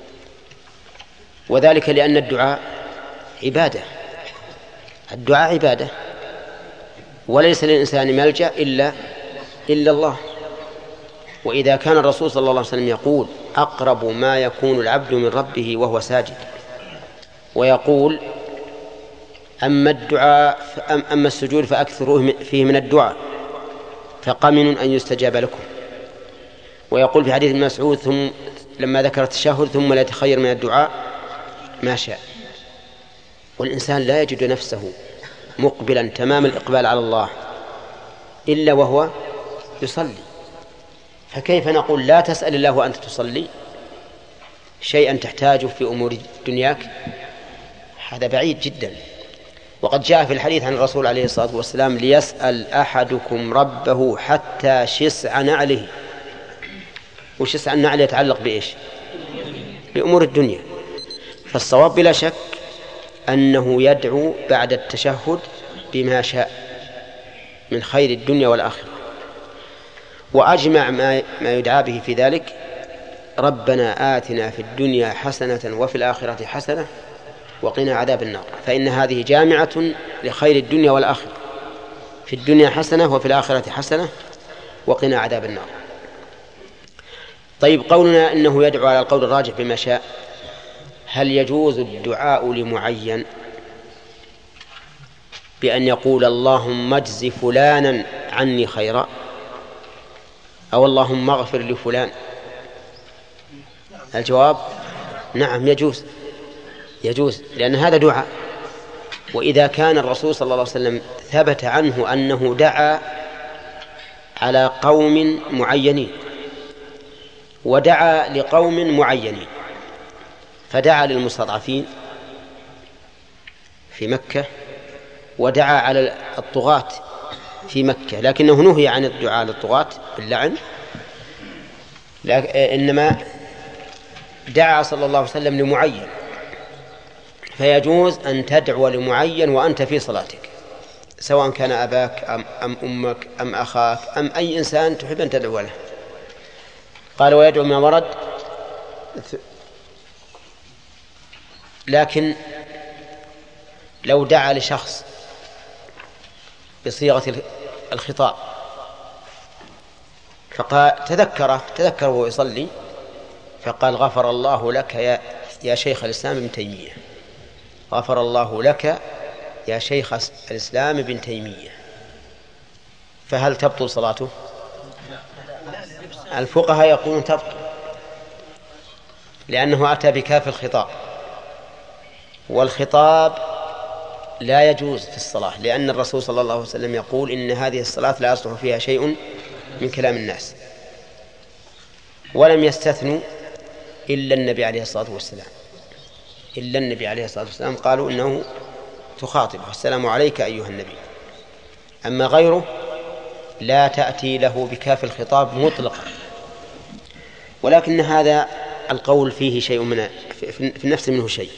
Speaker 2: وذلك لأن الدعاء عبادة، الدعاء عبادة، وليس للإنسان ملجأ إلا إلا الله. وإذا كان الرسول صلى الله عليه وسلم يقول أقرب ما يكون العبد من ربه وهو ساجد، ويقول أما الدعاء أما السجود فأكثروه فيه من الدعاء فقمن أن يستجاب لكم، ويقول في حديث ابن مسعود ثم لما ذكر التشهد ثم لا يتخير من الدعاء ما شاء. والإنسان لا يجد نفسه مقبلا تمام الإقبال على الله إلا وهو يصلي، فكيف نقول لا تسأل الله وأنت تصلي شيئا تحتاجه في أمور دنياك؟ هذا بعيد جدا. وقد جاء في الحديث عن الرسول عليه الصلاة والسلام ليسأل أحدكم ربه حتى شسع نعله. وشسع النعل يتعلق بإيش؟ بأمور الدنيا. فالصواب بلا شك أنه يدعو بعد التشهد بما شاء من خير الدنيا والآخرة. وأجمع ما يدعى به في ذلك ربنا آتنا في الدنيا حسنة وفي الآخرة حسنة وقنا عذاب النار، فإن هذه جامعة لخير الدنيا والآخرة، في الدنيا حسنة وفي الآخرة حسنة وقنا عذاب النار. طيب، قولنا إنه يدعو على القول الراجح بما شاء، هل يجوز الدعاء لمعين بأن يقول اللهم اجز فلانا عني خيرا أو اللهم اغفر لفلان؟ الجواب نعم يجوز، يجوز لأن هذا دعاء. وإذا كان الرسول صلى الله عليه وسلم ثبت عنه أنه دعا على قوم معينين ودعا لقوم معينين، فدعا للمستضعفين في مكة ودعا على الطغاة في مكة، لكنه نهي عن الدعاء للطغاة باللعن، إنما دعا صلى الله عليه وسلم لمعين. فيجوز أن تدعو لمعين وأنت في صلاتك، سواء كان أباك أم, أم أمك أم أخاك أم أي إنسان تحب أن تدعو له. قال ويدعو ما ورد، لكن لو دعا لشخص بصيغة الخطاب فقال تذكره تذكر وهو يصلي فقال غفر الله لك يا, يا شيخ الإسلام ابن تيمية، غفر الله لك يا شيخ الإسلام ابن تيمية، فهل تبطل صلاته؟ الفقهاء يقولون تبطل، لأنه أتى بكاف الخطاب، والخطاب لا يجوز في الصلاة، لأن الرسول صلى الله عليه وسلم يقول إن هذه الصلاة لا يصلح فيها شيء من كلام الناس، ولم يستثنوا إلا النبي عليه الصلاة والسلام، إلا النبي عليه الصلاة والسلام قالوا إنه تخاطبه السلام عليك أيها النبي، أما غيره لا تأتي له بكاف الخطاب مطلقا. ولكن هذا القول فيه شيء من في النفس منه شيء،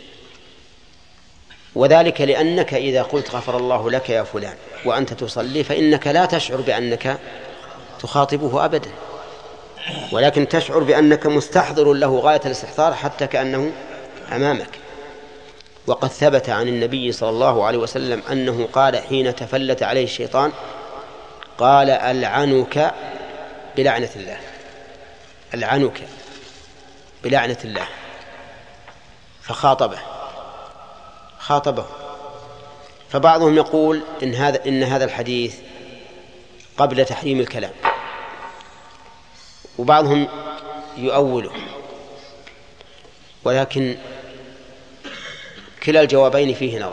Speaker 2: وذلك لأنك إذا قلت غفر الله لك يا فلان وأنت تصلي فإنك لا تشعر بأنك تخاطبه أبدا، ولكن تشعر بأنك مستحضر له غاية الاستحضار حتى كأنه أمامك. وقد ثبت عن النبي صلى الله عليه وسلم أنه قال حين تفلت عليه الشيطان قال ألعنك بلعنة الله، ألعنك بلعنة الله، فخاطبه خاطبه. فبعضهم يقول إن هذا إن هذا الحديث قبل تحريم الكلام، وبعضهم يؤوله، ولكن كلا الجوابين فيه نظر.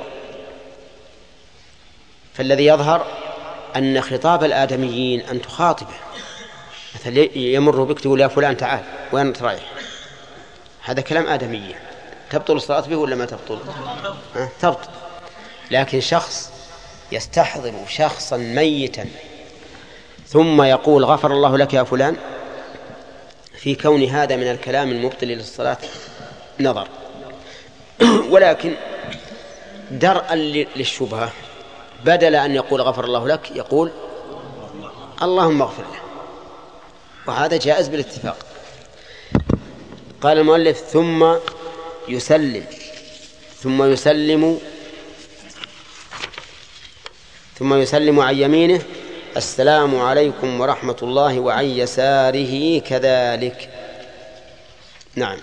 Speaker 2: فالذي يظهر أن خطاب الآدميين أن تخاطبه، مثلا يمر بك تقول يا فلان تعال وين رايح، هذا كلام آدمي، تبطل الصلاة به ولا ما تبطل؟ أه؟ تبطل. لكن شخص يستحضر شخصا ميتا ثم يقول غفر الله لك يا فلان، في كون هذا من الكلام المبطل للصلاة نظر. ولكن درءا للشبهة بدل أن يقول غفر الله لك يقول اللهم اغفر له، وهذا جائز بالاتفاق. قال المؤلف ثم يسلم ثم يسلم ثم يسلم عن يمينه السلام عليكم ورحمة الله وعن يساره كذلك. نعم.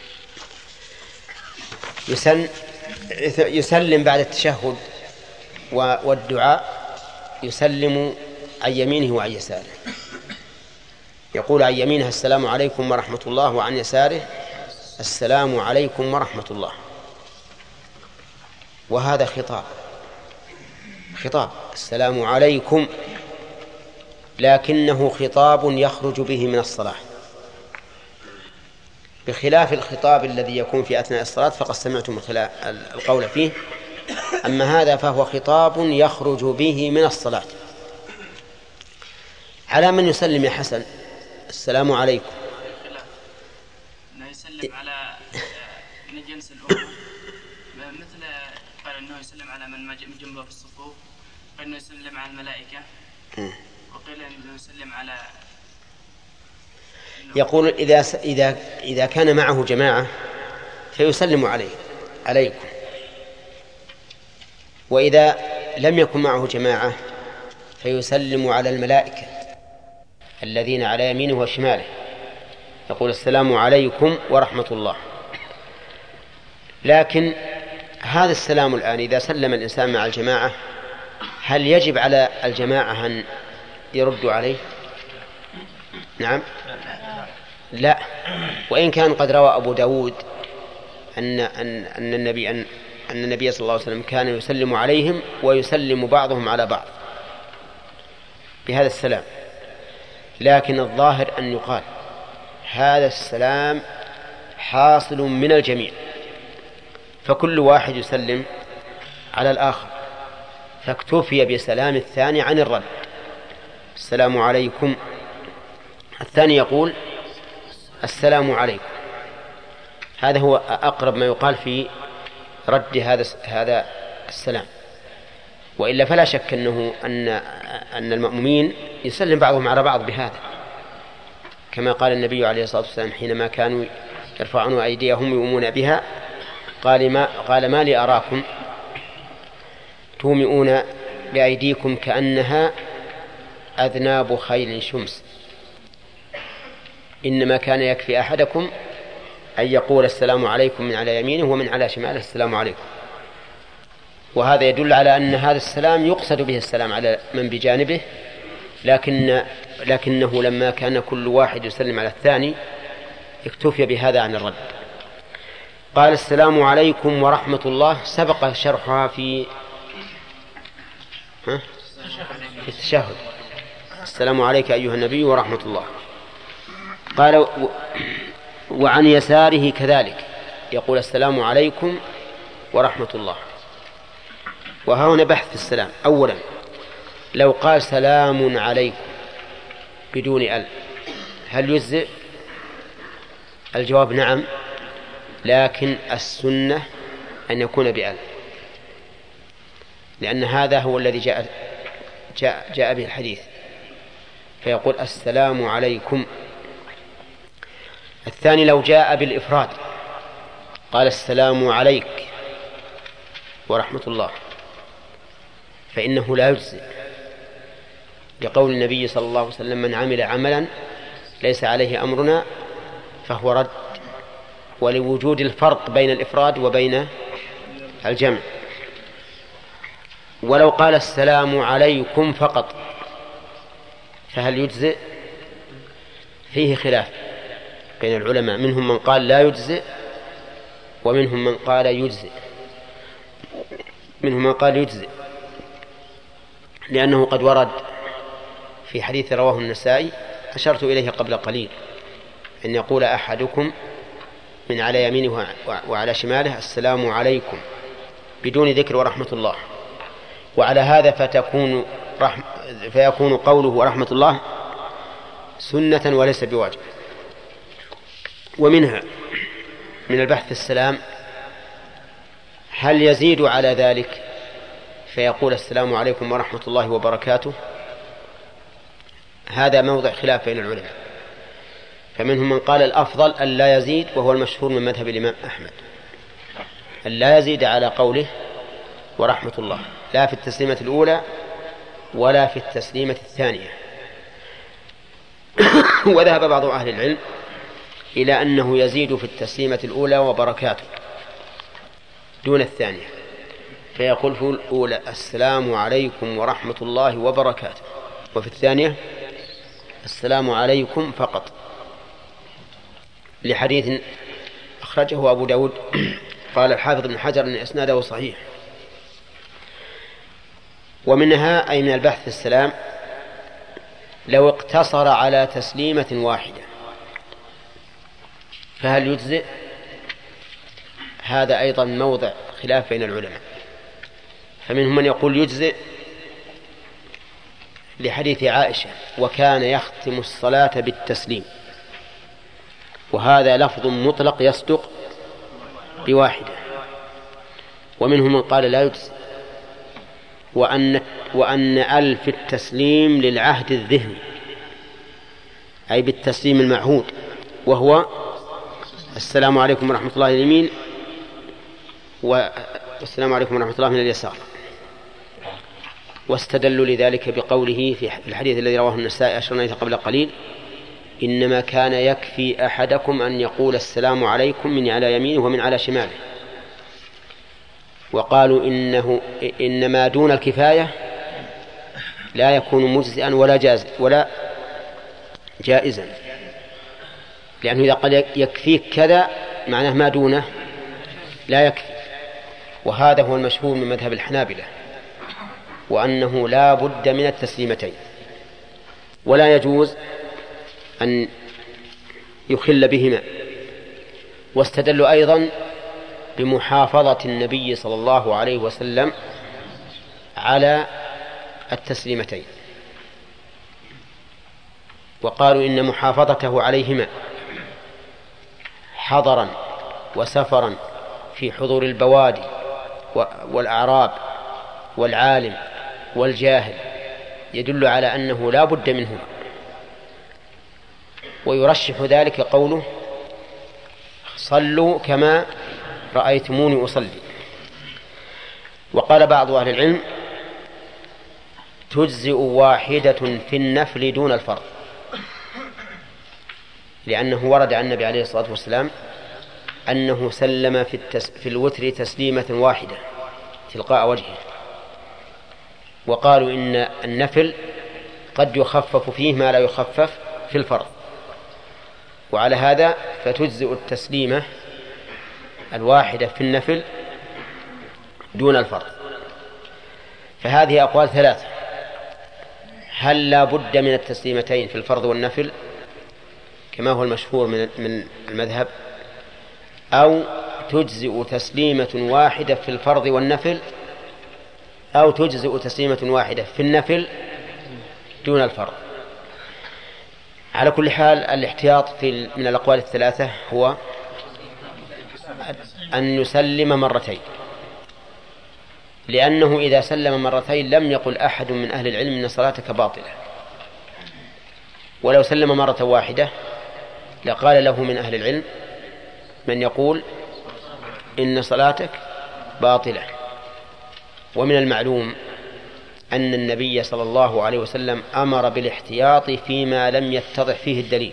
Speaker 2: يسلم بعد التشهد والدعاء، يسلم عن يمينه وعن يساره. يقول عن يمينه السلام عليكم ورحمة الله، وعن يساره السلام عليكم ورحمة الله. وهذا خطاب خطاب السلام عليكم، لكنه خطاب يخرج به من الصلاة، بخلاف الخطاب الذي يكون في أثناء الصلاة فقد سمعتم القول فيه. أما هذا فهو خطاب يخرج به من الصلاة. على من يسلم يا حسن؟ السلام عليكم.
Speaker 10: لا يسلم على من جنس الأمة، مثل قال أنه يسلم على من جنبه في الصفوف، قال أنه يسلم على الملائكة، وقيل أنه يسلم على.
Speaker 2: يقول إذا إذا إذا كان معه جماعة فيسلم عليه عليكم، وإذا لم يكن معه جماعة فيسلم على الملائكة الذين على يمينه وشماله، يقول السلام عليكم ورحمة الله. لكن هذا السلام الآن إذا سلم الإنسان مع الجماعة هل يجب على الجماعة أن يردوا عليه؟ نعم لا. وإن كان قد روى أبو داود أن, أن, أن, النبي أن, أن النبي صلى الله عليه وسلم كان يسلم عليهم ويسلم بعضهم على بعض بهذا السلام، لكن الظاهر أن يقال هذا السلام حاصل من الجميع، فكل واحد يسلم على الآخر، فاكتفي بسلام الثاني عن الرد. السلام عليكم، الثاني يقول السلام عليكم. هذا هو أقرب ما يقال في رد هذا هذا السلام. وإلا فلا شك أنه أن أن المأمومين يسلم بعضهم على بعض بهذا، كما قال النبي عليه الصلاة والسلام حينما كانوا يرفعون أيديهم يؤمون بها، قال ما قال ما لي أراكم تومئون بأيديكم كأنها أذناب خيل شمس، إنما كان يكفي أحدكم أن يقول السلام عليكم من على يمينه ومن على شماله السلام عليكم. وهذا يدل على أن هذا السلام يقصد به السلام على من بجانبه، لكن لكنه لما كان كل واحد يسلم على الثاني اكتفي بهذا عن الرد. قال السلام عليكم ورحمة الله، سبق شرحها في ها؟ في التشهد. السلام عليك أيها النبي ورحمة الله. قال وعن يساره كذلك، يقول السلام عليكم ورحمة الله. وهنا بحث في السلام. أولا لو قال سلام عليكم بدون ال هل يجزئ؟ الجواب نعم، لكن السنة أن يكون بال، لأن هذا هو الذي جاء جاء, جاء به الحديث، فيقول السلام عليكم. الثاني لو جاء بالإفراد قال السلام عليك ورحمة الله فإنه لا يجزئ، لقول النبي صلى الله عليه وسلم من عمل عملا ليس عليه أمرنا فهو رد، ولوجود الفرق بين الإفراد وبين الجمع. ولو قال السلام عليكم فقط فهل يجزئ؟ فيه خلاف بين العلماء، منهم من قال لا يجزئ ومنهم من قال يجزئ. منهم من قال يجزئ لأنه قد ورد في حديث رواه النسائي أشرت إليه قبل قليل أن يقول أحدكم من على يمينه وعلى شماله السلام عليكم بدون ذكر ورحمة الله. وعلى هذا فتكون رحم فيكون قوله ورحمة الله سنة وليس بواجب. ومنها من البحث السلام هل يزيد على ذلك فيقول السلام عليكم ورحمة الله وبركاته؟ هذا موضع خلاف بين العلماء، فمنهم من قال الأفضل أن لا يزيد، وهو المشهور من مذهب الإمام أحمد، أن لا يزيد على قوله ورحمة الله، لا في التسليمة الأولى ولا في التسليمة الثانية. وذهب بعض أهل العلم إلى أنه يزيد في التسليمة الأولى وبركاته دون الثانية، فيقول في الأولى السلام عليكم ورحمة الله وبركاته، وفي الثانية السلام عليكم فقط، لحديث أخرجه أبو داود قال الحافظ ابن حجر أن إسناده صحيح. ومنها أي من البحث في السلام لو اقتصر على تسليمة واحدة فهل يجزئ؟ هذا أيضا موضع خلاف بين العلماء، فمنهم من يقول يجزئ لحديث عائشة وكان يختم الصلاة بالتسليم، وهذا لفظ مطلق يصدق بواحدة. ومنهم من قال لا يجزئ، وأن, وأن ألف التسليم للعهد الذهني أي بالتسليم المعهود، وهو السلام عليكم ورحمة الله اليمين والسلام عليكم ورحمة الله من اليسار. واستدلوا لذلك بقوله في الحديث الذي رواه النسائي أشرنا إليه قبل قليل إنما كان يكفي أحدكم أن يقول السلام عليكم من على يمينه ومن على شماله. وقالوا إنه إنما دون الكفاية لا يكون مجزئا ولا جاز ولا جائزا، لأنه إذا قال يكفيك كذا معناه ما دونه لا يكفي. وهذا هو المشهور من مذهب الحنابلة، وأنه لا بد من التسليمتين ولا يجوز أن يخل بهما. واستدلوا أيضا بمحافظة النبي صلى الله عليه وسلم على التسليمتين، وقالوا إن محافظته عليهما حضرا وسفرا في حضور البوادي والأعراب والعالم والجاهل يدل على أنه لا بد منهما. ويرشح ذلك قوله صلوا كما رأيتموني أصلي. وقال بعض أهل العلم تجزئ واحدة في النفل دون الفرض، لأنه ورد عن النبي عليه الصلاة والسلام أنه سلم في, التس... في الوتر تسليمة واحدة تلقاء وجهه. وقالوا إن النفل قد يخفف فيه ما لا يخفف في الفرض، وعلى هذا فتجزئ التسليمة الواحدة في النفل دون الفرض. فهذه أقوال ثلاثة: هل لا بد من التسليمتين في الفرض والنفل كما هو المشهور من المذهب، أو تجزئ تسليمة واحدة في الفرض والنفل، أو تجزئ تسليمة واحدة في النفل دون الفرض. على كل حال الاحتياط في من الأقوال الثلاثة هو أن يسلم مرتين، لأنه إذا سلم مرتين لم يقل أحد من أهل العلم إن صلاتك باطلة، ولو سلم مرة واحدة لقال له من أهل العلم من يقول إن صلاتك باطلة. ومن المعلوم أن النبي صلى الله عليه وسلم أمر بالاحتياط فيما لم يتضح فيه الدليل،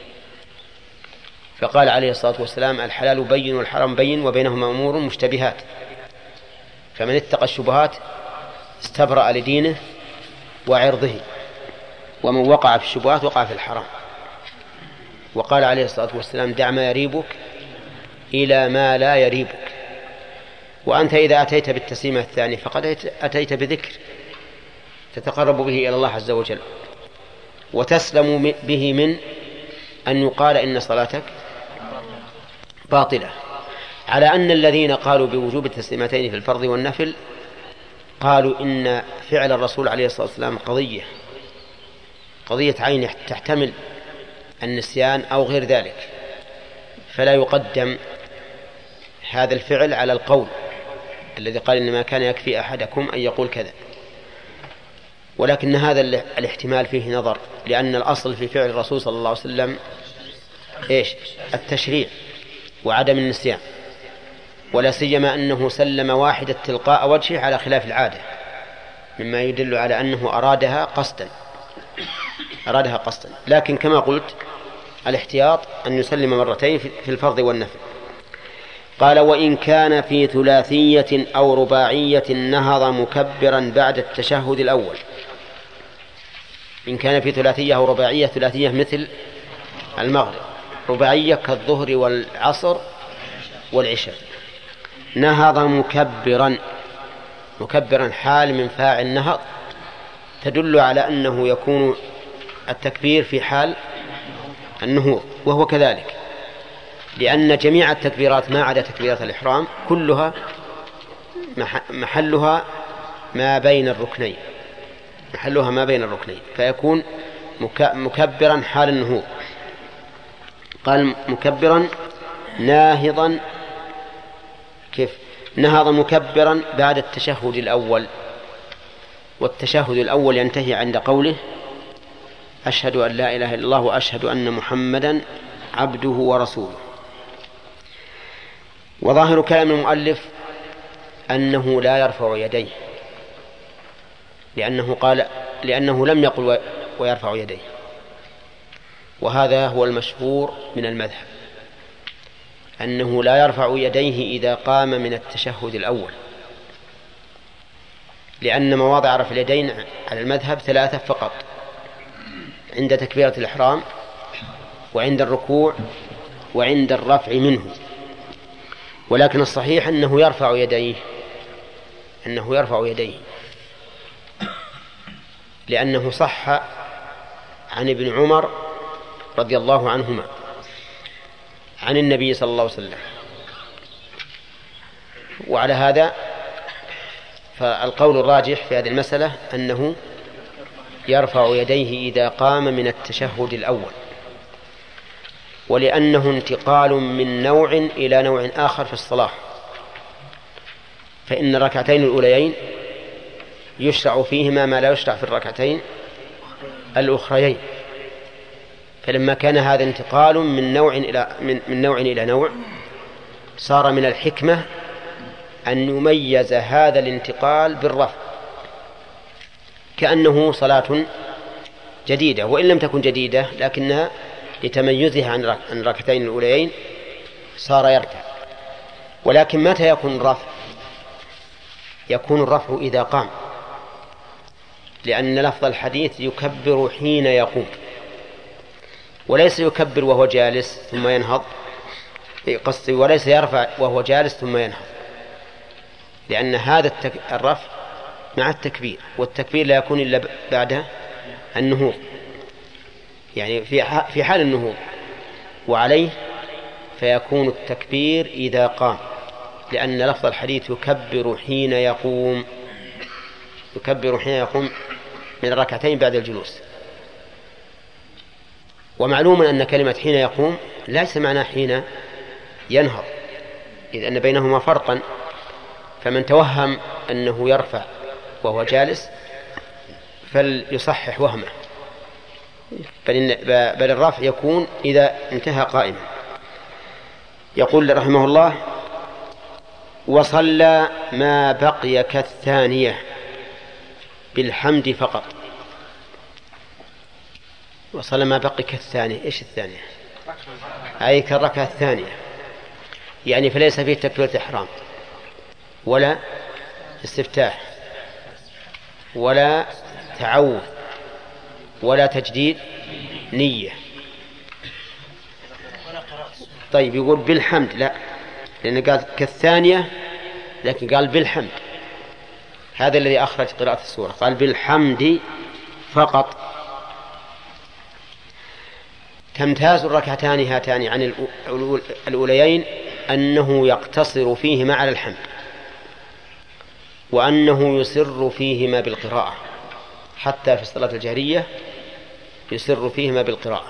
Speaker 2: فقال عليه الصلاة والسلام الحلال بين والحرام بين وبينهما أمور مشتبهات، فمن اتقى الشبهات استبرأ لدينه وعرضه، ومن وقع في الشبهات وقع في الحرام. وقال عليه الصلاة والسلام دع ما يريبك إلى ما لا يريبك. وأنت إذا أتيت بالتسليمة الثانية فقد أتيت بذكر تتقرب به إلى الله عز وجل، وتسلم به من أن يقال إن صلاتك باطلة. على أن الذين قالوا بوجوب التسليمتين في الفرض والنفل قالوا إن فعل الرسول عليه الصلاة والسلام قضية قضية عين تحتمل النسيان أو غير ذلك، فلا يقدم هذا الفعل على القول الذي قال إنما كان يكفي أحدكم أن يقول كذا. ولكن هذا الاحتمال فيه نظر، لأن الأصل في فعل الرسول صلى الله عليه وسلم إيش؟ التشريع وعدم النسيان، ولا سيما أنه سلم واحدة تلقاء وجهه على خلاف العادة، مما يدل على أنه أرادها قصدا أرادها قصدا لكن كما قلت الاحتياط أن يسلم مرتين في الفرض والنفل. قال وإن كان في ثلاثية أو رباعية نهض مكبرا بعد التشهد الأول. إن كان في ثلاثية أو رباعية، ثلاثية مثل المغرب، رباعية كالظهر والعصر والعشاء، نهض مكبرا، مكبرا حال من فاعل نهض تدل على أنه يكون التكبير في حال النهوض، وهو كذلك لأن جميع التكبيرات ما عدا تكبيرات الإحرام كلها محلها ما بين الركنين، محلها ما بين الركنين، فيكون مكبرا حال النهوض. قال مكبرا ناهضا، كيف؟ نهض مكبرا بعد التشهد الأول، والتشهد الأول ينتهي عند قوله أشهد أن لا إله إلا الله وأشهد أن محمدا عبده ورسوله. وظاهر كلام المؤلف أنه لا يرفع يديه، لأنه قال لأنه لم يقل ويرفع يديه، وهذا هو المشهور من المذهب أنه لا يرفع يديه إذا قام من التشهد الأول، لأن مواضع رفع اليدين على المذهب ثلاثة فقط، عند تكبيرة الإحرام وعند الركوع وعند الرفع منه. ولكن الصحيح أنه يرفع يديه، أنه يرفع يديه لأنه صح عن ابن عمر رضي الله عنهما عن النبي صلى الله عليه وسلم. وعلى هذا فالقول الراجح في هذه المسألة أنه يرفع يديه إذا قام من التشهد الأول، ولأنه انتقال من نوع إلى نوع آخر في الصلاة، فإن الركعتين الأوليين يشرع فيهما ما لا يشرع في الركعتين الأخريين، فلما كان هذا انتقال من نوع إلى من, من نوع إلى نوع صار من الحكمة أن يميز هذا الانتقال بالرفع كأنه صلاة جديدة، وإن لم تكن جديدة لكنها لتميزها عن الركعتين الأوليين صار يركع. ولكن متى يكون الرفع؟ يكون الرفع إذا قام، لأن لفظ الحديث يكبر حين يقوم، وليس يكبر وهو جالس ثم ينهض، قصدي وليس يرفع وهو جالس ثم ينهض، لأن هذا الرفع مع التكبير، والتكبير لا يكون إلا بعد النهوض، يعني في حال النهوض، وعليه فيكون التكبير إذا قام، لأن لفظ الحديث يكبر حين يقوم، يكبر حين يقوم من الركعتين بعد الجلوس. ومعلوم أن كلمة حين يقوم ليس معنى حين ينهض، إذ أن بينهما فرقا، فمن توهم أنه يرفع وهو جالس فليصحح وهمه، بل, بل الرفع يكون إذا انتهى قائما. يقول رحمه الله وصلى ما بقي كالثانية بالحمد فقط. وصلى ما بقي كالثانية، إيش الثانية؟ أي كالركعة الثانية، يعني فليس فيه تكبيرة إحرام ولا استفتاح ولا تعوذ ولا تجديد نية. طيب يقول بالحمد، لا، لأنه قال كالثانية لكن قال بالحمد، هذا الذي أخرج قراءة السورة، قال بالحمد فقط. تمتاز الركعتان هاتان عن الأوليين أنه يقتصر فيهما على الحمد، وأنه يسر فيهما بالقراءة، حتى في الصلاة الجهرية يسر فيهما بالقراءة،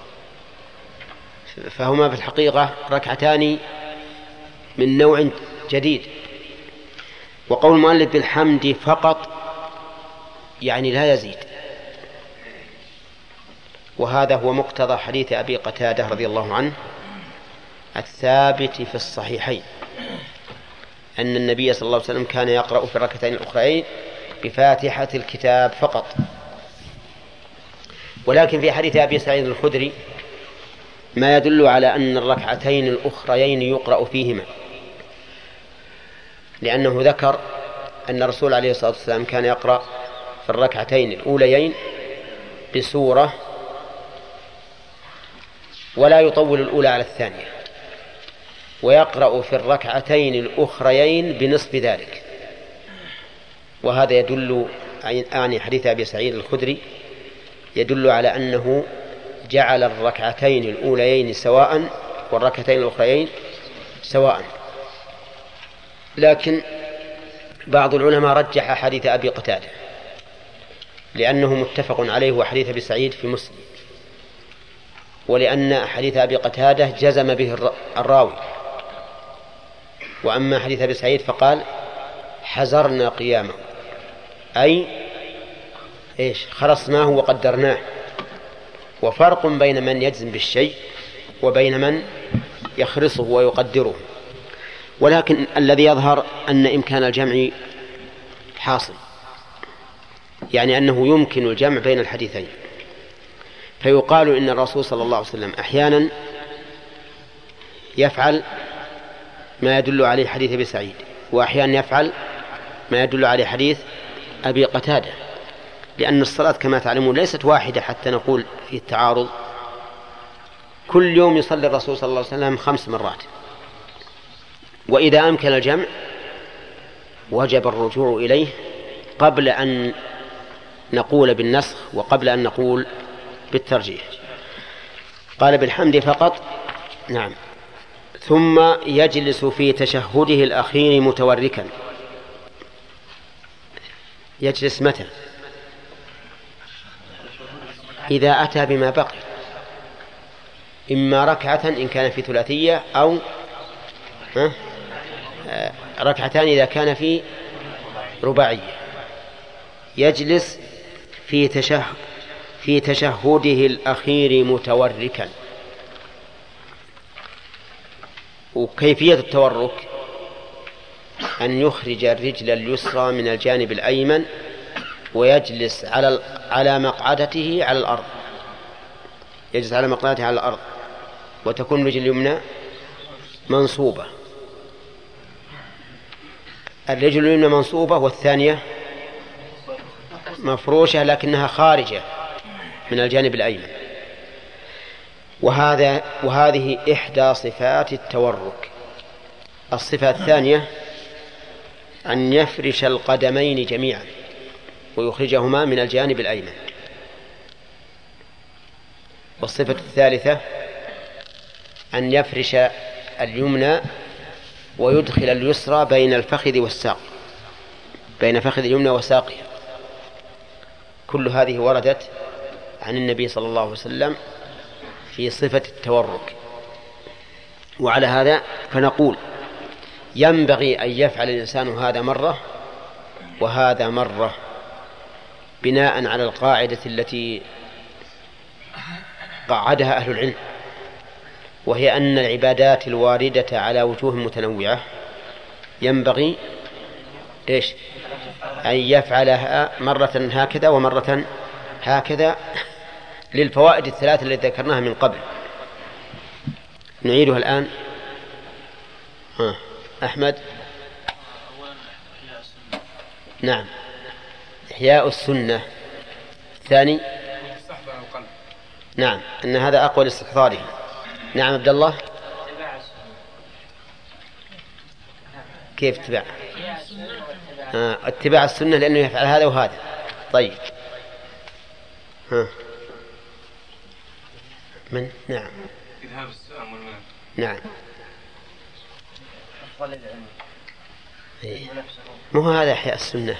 Speaker 2: فهما في الحقيقة ركعتان من نوع جديد. وقول المؤلف بالحمد فقط يعني لا يزيد، وهذا هو مقتضى حديث أبي قتادة رضي الله عنه الثابت في الصحيحين أن النبي صلى الله عليه وسلم كان يقرأ في الركعتين الأخرين بفاتحة الكتاب فقط. ولكن في حديث أبي سعيد الخدري ما يدل على أن الركعتين الأخريين يقرأ فيهما، لأنه ذكر أن الرسول عليه الصلاة والسلام كان يقرأ في الركعتين الأوليين بسورة ولا يطول الأولى على الثانية، ويقرأ في الركعتين الأخريين بنصف ذلك. وهذا يدل عن حديث أبي سعيد الخدري يدل على أنه جعل الركعتين الأوليين سواء والركعتين الأخريين سواء. لكن بعض العلماء رجح حديث أبي قتادة لأنه متفق عليه وحديث أبي سعيد في مسلم، ولأن حديث أبي قتادة جزم به الراوي، وأما حديث أبي سعيد فقال حزرنا قيامه، أي إيش خلصناه وقدرناه. وفرق بين من يجزم بالشيء وبين من يخرصه ويقدره. ولكن الذي يظهر أن إمكان الجمع حاصل، يعني أنه يمكن الجمع بين الحديثين. فيقال إن الرسول صلى الله عليه وسلم أحيانا يفعل ما يدل عليه حديث أبي سعيد، وأحيانا يفعل ما يدل عليه حديث أبي قتادة، لأن الصلاة كما تعلمون ليست واحدة حتى نقول في التعارض. كل يوم يصلي الرسول صلى الله عليه وسلم خمس مرات، وإذا أمكن الجمع وجب الرجوع إليه قبل أن نقول بالنسخ وقبل أن نقول بالترجيح. قال بالحمد فقط. نعم. ثم يجلس في تشهده الأخير متوركا. يجلس متى؟ إذا أتى بما بقي، إما ركعة إن كان في ثلاثية، أو ركعتان إذا كان في رباعية. يجلس في تشهد في تشهده الأخير متوركا. وكيفية التورك أن يخرج الرجل اليسرى من الجانب الأيمن ويجلس على على مقعدته على الأرض، يجلس على مقعدته على الأرض، وتكون الرجل اليمنى منصوبة، الرجل اليمنى منصوبة والثانية مفروشة لكنها خارجة من الجانب الأيمن. وهذا وهذه إحدى صفات التورك. الصفة الثانية أن يفرش القدمين جميعا ويخرجهما من الجانب الأيمن. والصفة الثالثة أن يفرش اليمنى ويدخل اليسرى بين الفخذ والساق، بين فخذ اليمنى وساقها. كل هذه وردت عن النبي صلى الله عليه وسلم في صفة التورك. وعلى هذا فنقول ينبغي أن يفعل الإنسان هذا مرة وهذا مرة، بناء على القاعدة التي قعدها أهل العلم، وهي أن العبادات الواردة على وجوه متنوعة ينبغي إيش أن يفعلها مرة هكذا ومرة هكذا، للفوائد الثلاث التي ذكرناها من قبل. نعيدها الآن. ها. أحمد. نعم، إحياء السنة. الثاني نعم أن هذا أقوى لاستحضاره. نعم عبد الله. كيف اتباع؟ آه. اتباع السنة لأنه يفعل هذا وهذا. طيب. ها. من؟ نعم.
Speaker 7: إذهاب السلام والمنام.
Speaker 2: نعم. إيه. مو هذا إحياء السنة.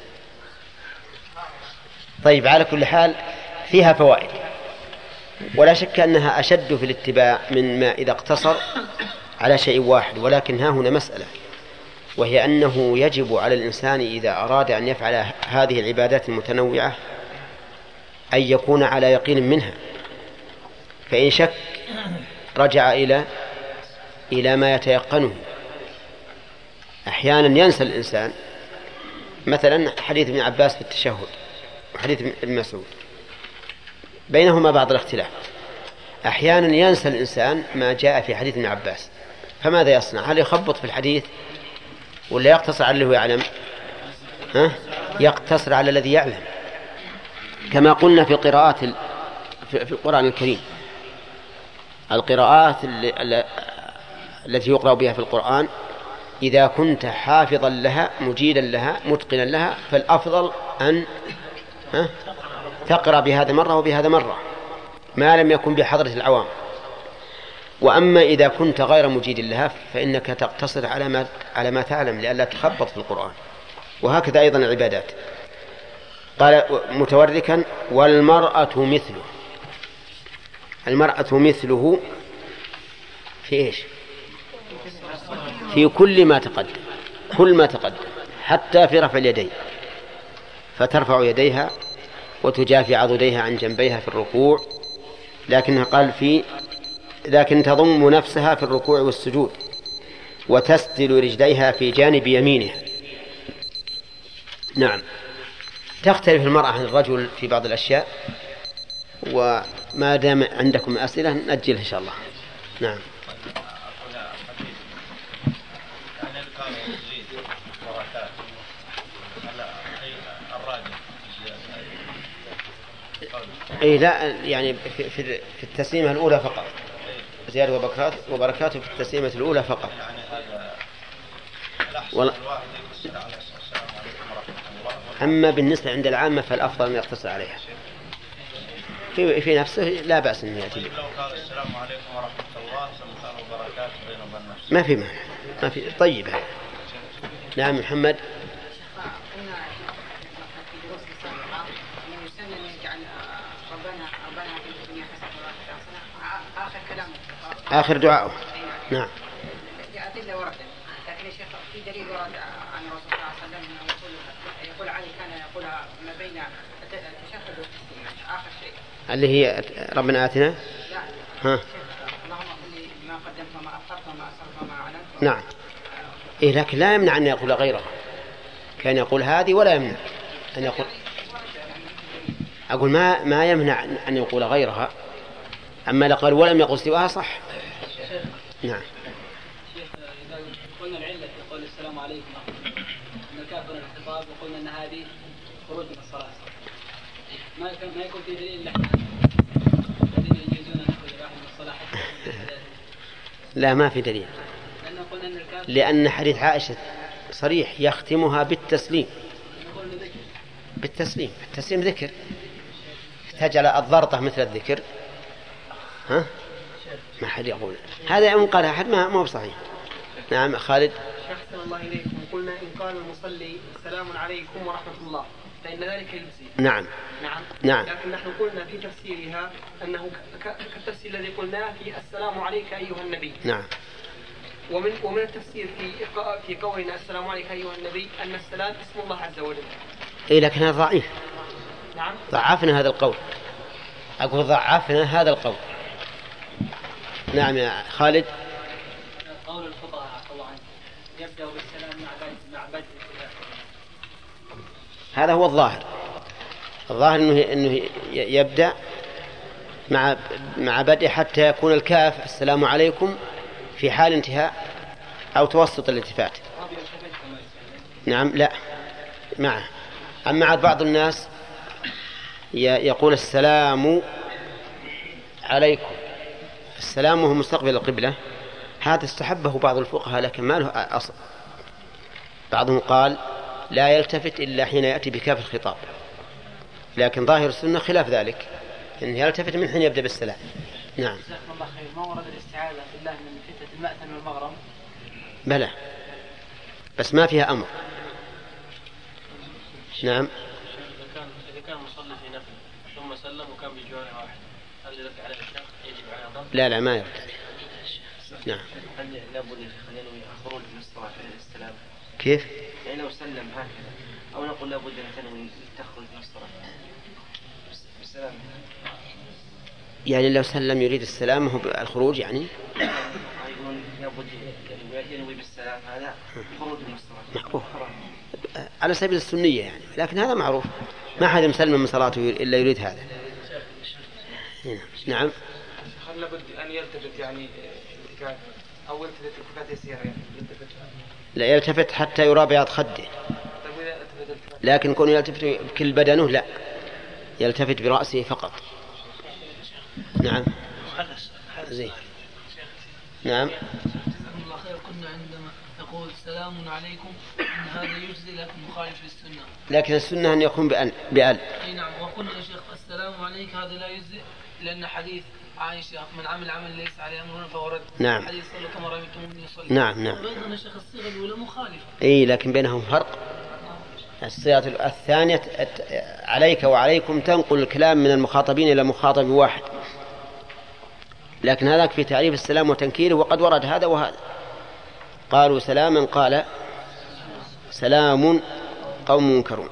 Speaker 2: طيب، على كل حال فيها فوائد، ولا شك أنها أشد في الاتباع من ما إذا اقتصر على شيء واحد. ولكن ها هنا مسألة، وهي أنه يجب على الإنسان إذا أراد أن يفعل هذه العبادات المتنوعة أن يكون على يقين منها، فإن شك رجع إلى إلى ما يتيقنه. أحيانا ينسى الإنسان مثلا حديث ابن عباس في التشهد وحديث ابن مسعود بينهما بعض الاختلاف. أحيانا ينسى الإنسان ما جاء في حديث ابن عباس، فماذا يصنع؟ هل يخبط في الحديث ولا يقتصر على اللي هو يعلم؟ ها؟ يقتصر على الذي يعلم، كما قلنا في قراءات في القرآن الكريم. القراءات التي يقرأ بها في القرآن إذا كنت حافظا لها مجيدا لها متقنا لها فالأفضل أن ها؟ تقرأ بهذا مرة وبهذا مرة ما لم يكن بحضرة العوام. وأما إذا كنت غير مجيد لها فإنك تقتصر على ما, على ما تعلم لئلا تخبط في القرآن. وهكذا أيضا العبادات. قال متوركا والمرأة مثله. المرأة مثله في إيش؟ في كل ما تقدم، كل ما تقدم حتى في رفع اليدين، فترفع يديها وتجافي عضديها عن جنبيها في الركوع، لكنها قال في لكن تضم نفسها في الركوع والسجود، وتسدل رجليها في جانب يمينها. نعم. تختلف المرأة عن الرجل في بعض الأشياء، وما دام عندكم أسئلة نأجلها إن شاء الله. نعم. أي لا، يعني في, في, في التسليمة الأولى فقط زيادة وبركات وبركاته في التسليمة الأولى فقط. ولا... أما بالنسبة عند العامة فالأفضل أن يقتصر عليها في, في نفسه لا بأس أن يأتي. ما في معنى، ما في. طيب. نعم محمد. آخر دعاءه. نعم.
Speaker 3: أدلة وردت، لكن يا شيخ في دليل ورد عن الرسول صلى الله عليه وسلم أنه يقول يقول علي كان يقولها ما بين التشهد والتسليم آخر شيء.
Speaker 2: اللي هي ربنا آتنا.
Speaker 3: لا.
Speaker 2: ها.
Speaker 3: اللهم صل ما قدمت وما أخرت وما أسرت وما أعلنت.
Speaker 2: نعم. إيه لكن لا يمنع أن يقول غيرها. كان يقول هذه ولا يمنع أن يقول. أقول ما ما يمنع أن يقول غيرها. أما لقال ولم يقل سواها صح. نعم.
Speaker 11: شيخ إذا قلنا العلة في قول السلام عليكم أن الكافر الخطاب وقلنا أن هذه خروج من الصلاة، ما يكون ما يكون في دليل لحنا الذين يجوزون أن يخرج واحد من الصلاة حتى.
Speaker 2: لا ما في دليل.
Speaker 11: لأن قلنا أن الكافر
Speaker 2: لأن حديث عائشة صريح يختمها بالتسليم. بالتسليم. التسليم ذكر. تجعل الضرطة مثل الذكر. ها؟ ما حد يقول هذا يوم قال أحد ما مو بصحيح. نعم خالد.
Speaker 3: شخص الله إليكم قلنا إن قال المصلي السلام عليكم ورحمة الله فإن ذلك يجزي.
Speaker 2: نعم.
Speaker 3: نعم.
Speaker 2: نعم.
Speaker 3: لكن نحن قلنا في تفسيرها أنه كالتفسير الذي قلناه في السلام عليك أيها النبي.
Speaker 2: نعم.
Speaker 3: ومن ومن التفسير في في قولنا السلام عليك أيها النبي أن السلام اسم الله عز وجل.
Speaker 2: إيه لكن هذا ضعيف.
Speaker 3: نعم.
Speaker 2: ضعفنا هذا القول. أقول ضعفنا هذا القول. نعم يا خالد.
Speaker 11: قول الفقهاء عفوا الله عنه يبدأ بالسلام مع بدء مع بدء
Speaker 2: هذا هو الظاهر. الظاهر انه انه يبدأ مع مع بدء حتى يكون الكاف السلام عليكم في حال انتهاء او توسط الالتفات. نعم لا معه. اما بعض الناس يقول السلام عليكم السلام وهو مستقبل القبلة، هذا استحبه بعض الفقهاء لكن ما له أصل. بعضهم قال لا يلتفت إلا حين يأتي بكاف الخطاب، لكن ظاهر السنة خلاف ذلك إنه يلتفت من حين يبدأ بالسلام. نعم.
Speaker 11: جزاكم الله خير. ما ورد الاستعاذة بالله من فتنة المأثم والمغرم؟
Speaker 2: بلى بس ما فيها أمر. نعم.
Speaker 11: إذا كان مصلي في نفل ثم سلم وكان بجوار واحد هل ذلك عليه الشق يجب على ضبط؟
Speaker 2: لا لا ما يرد. نعم.
Speaker 4: هل لابد أن ينوي خروج من الصلاة في الاستلام؟
Speaker 2: كيف؟
Speaker 4: يعني لو سلم هكذا أو نقول لابد أن تنوي تخرج من الصلاة بالسلام.
Speaker 2: يعني لو سلم يريد السلام هو الخروج يعني؟
Speaker 4: يقول لابد ينوي بالسلام هذا خروج من الصلاة.
Speaker 2: محبوب. على سبيل السنية يعني، لكن هذا معروف، ما حد مسلم من صلاته إلا يريد هذا. نعم.
Speaker 12: هل لابد أن يلتفت يعني التفات أو يلتفت التفات يسيرة يعني يلتفت؟
Speaker 2: لا يلتفت حتى يرى بياض خده، لكن كون يلتفت بكل بدنه لا، يلتفت برأسه فقط. نعم. زين. نعم.
Speaker 13: الله خير. كنا عندما نقول سلام عليكم إن هذا يجزي لكن مخالف للسنة،
Speaker 2: لكن السنة أن يكون بأل بأل.
Speaker 13: أي نعم. وقلنا يا شيخ السلام عليك هذا لا يجزي لأن حديث عائشة من عمل عمل ليس عليه أمرنا فورد.
Speaker 2: نعم.
Speaker 13: حديث صلى كما رأيتموني يصلي.
Speaker 2: نعم نعم.
Speaker 13: وأيضا يا شيخ الصيغة الأولى مخالفة.
Speaker 2: إيه لكن بينهم فرق. الصيغة الثانية عليك وعليكم تنقل الكلام من المخاطبين إلى مخاطب واحد، لكن هذاك في تعريف السلام وتنكيره، وقد ورد هذا وهذا. قالوا سلاما قال سلام قوم منكرون.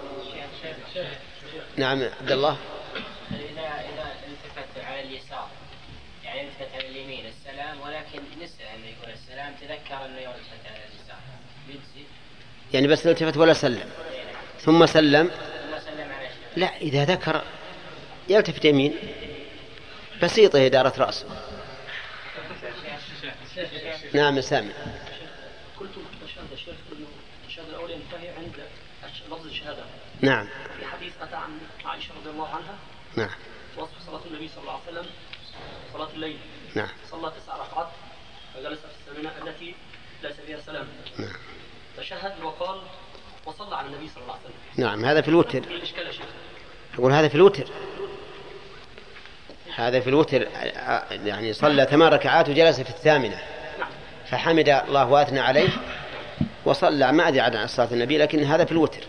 Speaker 2: نعم عبد الله.
Speaker 5: إذا إذا التفت على اليسار يعني التفت على اليمين السلام، ولكن نسأل أنه يقول السلام تذكر أنه يلتفت على اليسار يجزي
Speaker 2: يعني بس التفت ولا سلم ثم سلم؟
Speaker 5: ثم سلم على الشيخ.
Speaker 2: لا إذا ذكر يلتفت يمين بسيطة إدارة رأسه. نعم سامي.
Speaker 11: قلت الشهادة الشيخ الشهادة الأولى ينتهي عند لفظ الشهادة.
Speaker 2: نعم.
Speaker 11: في حديث أتى عن عائشة رضي الله عنها.
Speaker 2: نعم.
Speaker 11: وصف صلاة النبي صلى الله عليه وسلم صلاة الليل.
Speaker 2: نعم.
Speaker 11: صلى تسع ركعات فجلس في الثامنة التي ليس فيها سلام.
Speaker 2: نعم.
Speaker 11: فشهد وقال وصلى على النبي صلى الله عليه وسلم.
Speaker 2: نعم هذا في الوتر.
Speaker 11: في الإشكال يا شيخ.
Speaker 2: أقول هذا في الوتر. هذا في الوتر يعني صلى ثمان ركعات وجلس في الثامنة فحمد الله وأثنى عليه وصلى، ما أدري عن صلاة النبي، لكن هذا في الوتر.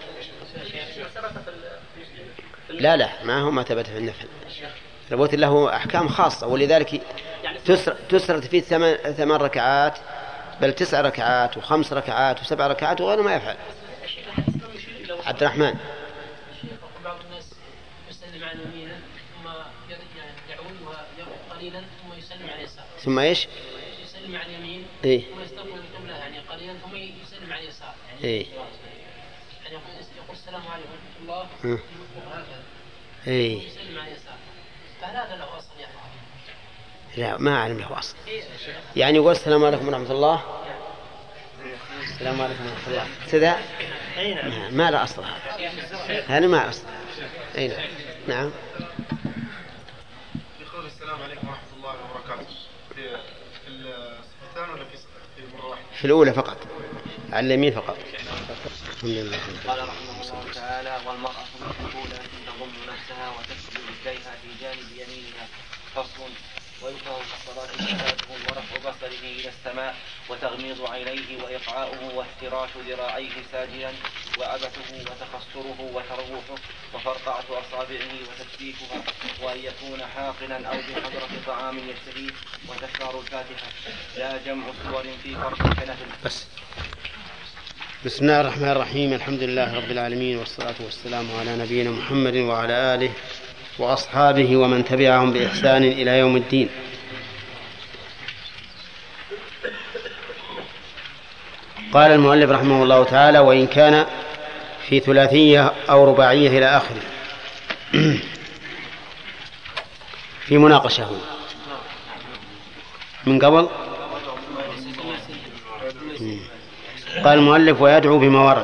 Speaker 2: لا لا ما هو ما ثبت في النفل. الوتر له أحكام خاصة، ولذلك تسرد فيه ثمان ثمان ركعات بل تسع ركعات وخمس ركعات وسبع ركعات وغيره ما يفعل. عبد الرحمن.
Speaker 13: بعض الناس يسلم على اليمين ثم يدعون ويقف قليلا ثم يسلم على اليسار.
Speaker 2: ثم ايش؟
Speaker 13: يسلم على اليمين
Speaker 2: إيه؟
Speaker 13: ثم يستقبل القبلة يعني قليلا ثم يسلم على اليسار يعني.
Speaker 2: إيه؟
Speaker 13: يعني يقول السلام عليكم ورحمة
Speaker 2: الله.
Speaker 13: وهكذا.
Speaker 2: إيه؟
Speaker 13: يسلم على اليسار. فهل هذا له أصل يا أخوان؟
Speaker 2: لا ما أعلم له أصل. يعني يقول السلام عليكم ورحمة الله. السلام عليكم ورحمة الله. كذا ما له أصل هذا. هذا ما أصل. أي نعم. نعم.
Speaker 14: يقول السلام عليكم ورحمة الله وبركاته في الصفتان ولا في في مرة واحدة؟
Speaker 2: في الأولى فقط على اليمين فقط.
Speaker 4: الحمد لله. قال رحمه الله تعالى: والمرأة الأولى تضم نفسها وتكتب رجليها في جانب يمينها. فصل: ويكره في الصلاة صلاته ورفع بصره إلى السماء وتغميض عينيه وإقعاؤه وافتراش ذراعيه ساجدا وعبثه وتخصره وتروحه وفرقعة أصابعه وتسبيكها وأن يكون حاقنا أو بحضرة طعام يشتهيه وتكرار الفاتحة لا جمع صور في فرق كنفل.
Speaker 2: بس. بسم الله الرحمن الرحيم. الحمد لله رب العالمين والصلاة والسلام على نبينا محمد وعلى آله وأصحابه ومن تبعهم بإحسان إلى يوم الدين. قال المؤلف رحمه الله تعالى: وإن كان في ثلاثية أو رباعية إلى آخره. في مناقشة من قبل. قال المؤلف: ويدعو بما ورد.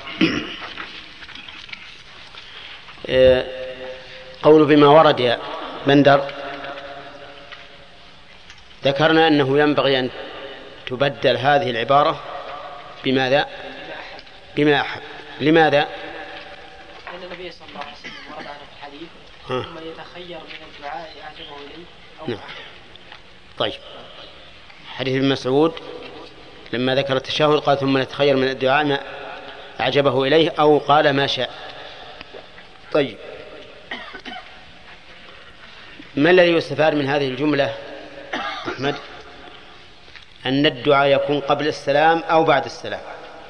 Speaker 2: قول بما ورد يا بندر، ذكرنا أنه ينبغي أن تبدل هذه العبارة بماذا؟ بما أحب. لماذا؟
Speaker 11: لأن النبي صلى الله عليه وسلم ورد عنه في الحديث ثم يتخير من الدعاء أعجبه إليه أو
Speaker 2: نعم. طيب، حديث ابن مسعود لما ذكر التشهد قال: ثم يتخير من الدعاء ما أعجبه إليه أو قال ما شاء. طيب، ما الذي يستفاد من هذه الجملة أحمد؟ أن الدعاء يكون قبل السلام أو بعد السلام؟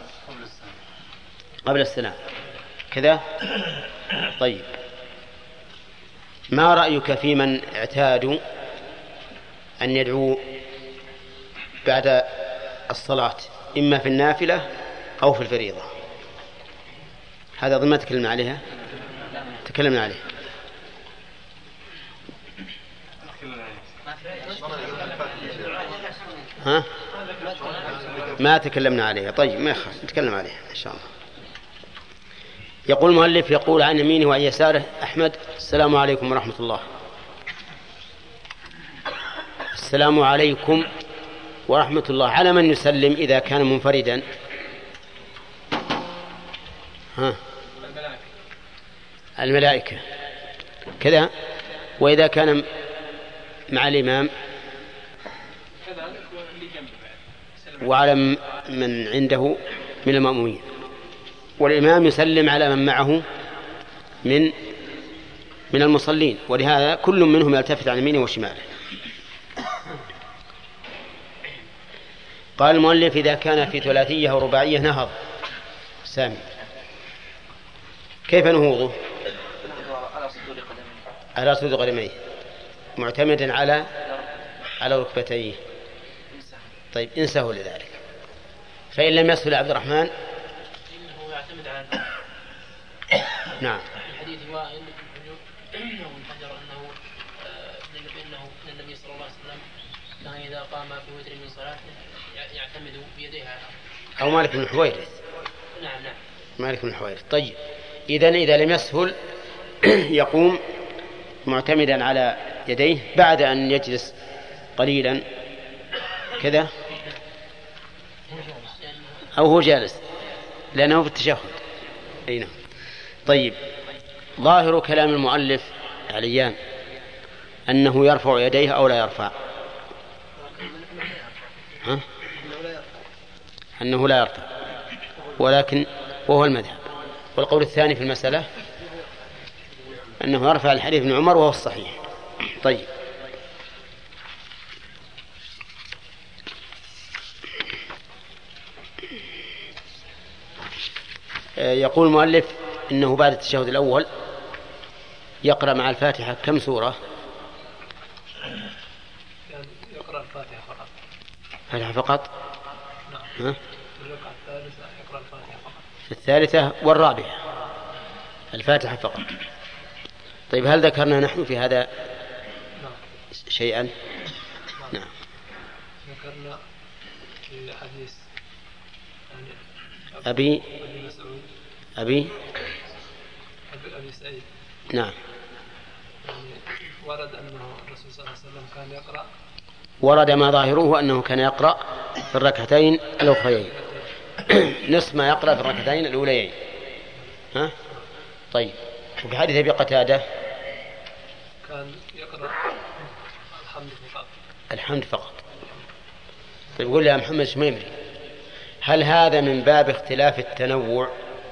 Speaker 2: قبل السلام كذا. طيب، ما رأيك في من اعتادوا أن يدعو بعد الصلاة إما في النافلة أو في الفريضة؟ هذا أظن ما تكلمنا عليها. تكلمنا عليها. ها؟ ما تكلمنا عليها. طيب ما يخالف نتكلم عليها إن شاء الله. يقول المؤلف يقول عن يمينه وعن يساره أحمد السلام عليكم ورحمة الله. السلام عليكم ورحمة الله. على من يسلم إذا كان منفردا؟ ها؟ الملائكة كذا. وإذا كان مع الإمام وعلى من عنده من المأمومين، والإمام يسلم على من معه من من المصلين، ولهذا كل منهم يلتفت عن يمينه وشماله. قال المؤلف إذا كان في ثلاثية أو رباعية نهض. سامي كيف نهوضه؟ على صدور قدميه معتمدا على على ركبتيه. طيب إن سهل لذلك. فإن لم يسهل عبد الرحمن
Speaker 13: إنه يعتمد على
Speaker 2: نعم
Speaker 13: الحديث وائل بن حجر أنه أنه أن النبي صلى الله عليه وسلم كان إذا قام في وتر من صلاته يعتمد بيديه على
Speaker 2: أو مالك بن الحويرث.
Speaker 13: نعم نعم
Speaker 2: مالك بن الحويرث. طيب إذن إذا لم يسهل يقوم معتمدا على يديه بعد أن يجلس قليلا كذا أو هو جالس لأنه في التشهد. أي نعم. طيب ظاهر كلام المؤلف عليان أنه يرفع يديه أو لا يرفع. ها؟ أنه لا يرفع ولكن وهو المذهب. والقول الثاني في المسألة أنه يرفع الحديث ابن عمر وهو الصحيح. طيب يقول المؤلف إنه بعد التشهد الأول يقرأ مع الفاتحة كم سورة؟
Speaker 11: يقرأ الفاتحة فقط.
Speaker 2: فاتحة فقط؟
Speaker 11: نعم. الركعة الثالثة يقرأ الفاتحة فقط.
Speaker 2: في الثالثة والرابعة الفاتحة فقط. طيب هل ذكرنا نحن في هذا شيئا؟
Speaker 11: نعم.
Speaker 2: نعم.
Speaker 11: ذكرنا في حديث
Speaker 2: أبي أبي
Speaker 11: أبي سعيد.
Speaker 2: نعم.
Speaker 11: يعني ورد أنه الرسول صلى الله عليه وسلم كان يقرأ.
Speaker 2: ورد ما ظاهره أنه كان يقرأ في الركعتين الأخريين نصف ما يقرأ في الركعتين الأوليين. ها؟ طيب وفي حديث أبي قتادة
Speaker 11: كان يقرأ الحمد فقط.
Speaker 2: الحمد فقط. طيب قول لي يا محمد شميمري هل هذا من باب اختلاف التنوع